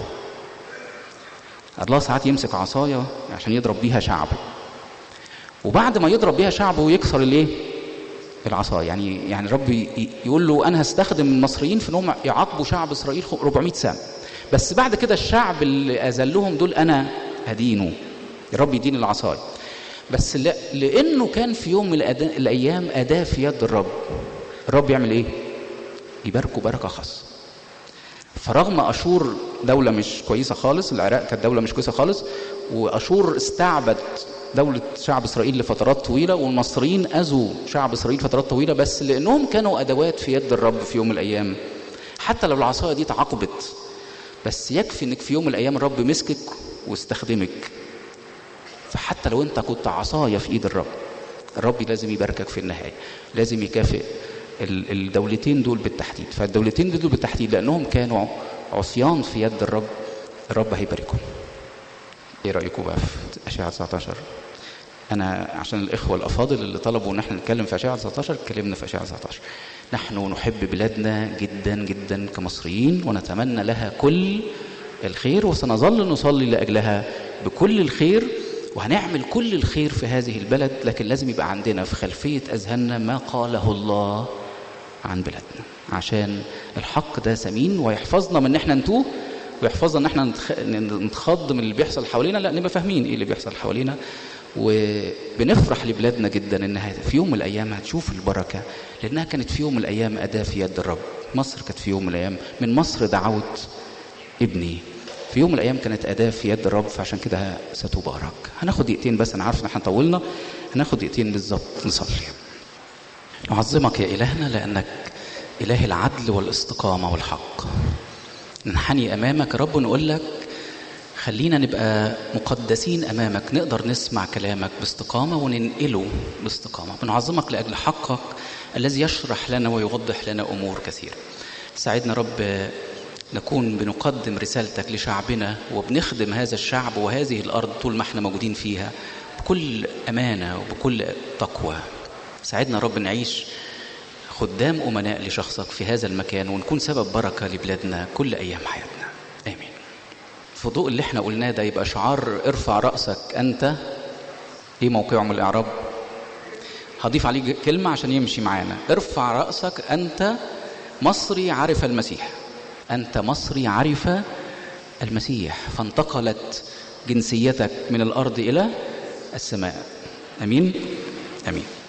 Speaker 2: الله ساعات يمسك عصاية عشان يضرب بيها شعبه، وبعد ما يضرب بيها شعبه يكسر الايه؟ العصاية. يعني الرب يقول له انا هستخدم المصريين في انهم يعاقبوا شعب اسرائيل 400 سنة، بس بعد كده الشعب اللي اذلهم دول انا هدينه. الرب يدين العصاية، بس لانه كان في يوم من الايام اداة في يد الرب يعمل ايه؟ يباركه بركة خاصة. فرغم أشور دولة مش كويسة خالص، العراق كانت دولة مش كويسة خالص، وأشور استعبد دولة شعب إسرائيل لفترات طويلة، والمصريين أذوا شعب إسرائيل فترات طويلة، بس لأنهم كانوا أدوات في يد الرب في يوم من الأيام. حتى لو العصاية دي تعاقبت، بس يكفي إنك في يوم من الأيام الرب مسكك واستخدمك. فحتى لو أنت كنت عصاية في إيد الرب لازم يباركك في النهاية، لازم يكافئ الدولتين دول بالتحديد. فالدولتين دول بالتحديد لأنهم كانوا عصيان في يد الرب هيباركهم. ايه رأيكم بقى في أشعياء 19؟ أنا عشان الإخوة الأفاضل اللي طلبوا إن احنا نتكلم في أشعياء 19 اتكلمنا في أشعياء 19. نحن نحب بلادنا جدا جدا كمصريين، ونتمنى لها كل الخير، وسنظل نصلي لأجلها بكل الخير، وهنعمل كل الخير في هذه البلد. لكن لازم يبقى عندنا في خلفية أذهاننا ما قاله الله عن بلادنا، عشان الحق ده ثمين ويحفظنا من ان احنا نتوه، ويحفظنا ان احنا نتخض من اللي بيحصل حوالينا. لا، نبقى فاهمين ايه اللي بيحصل حوالينا، وبنفرح لبلادنا جدا انها في يوم من الايام هتشوف البركة، لانها كانت في يوم من الايام أداة في يد الرب. مصر كانت في يوم من الايام، من مصر دعوت ابني، في يوم من الايام كانت أداة في يد الرب، فعشان كده ستبارك. هناخد دقيقتين بس، انا عارف ان احنا طولنا، هناخد دقيقتين بالظبط نصلي. نعظمك يا إلهنا لأنك إله العدل والاستقامة والحق. ننحني أمامك يا رب ونقول لك خلينا نبقى مقدسين أمامك، نقدر نسمع كلامك باستقامة وننقله باستقامة. بنعظمك لأجل حقك الذي يشرح لنا ويوضح لنا أمور كثيرة. ساعدنا رب نكون بنقدم رسالتك لشعبنا، وبنخدم هذا الشعب وهذه الأرض طول ما احنا موجودين فيها بكل أمانة وبكل تقوى. ساعدنا رب نعيش خدام أمناء لشخصك في هذا المكان، ونكون سبب بركة لبلادنا كل أيام حياتنا. آمين. في ضوء اللي احنا قلناه ده يبقى شعار ارفع رأسك أنت. ايه موقعه من الإعراب؟ هضيف عليه كلمة عشان يمشي معانا. ارفع رأسك أنت مصري عرف المسيح. أنت مصري عرف المسيح، فانتقلت جنسيتك من الأرض إلى السماء. أمين. أمين.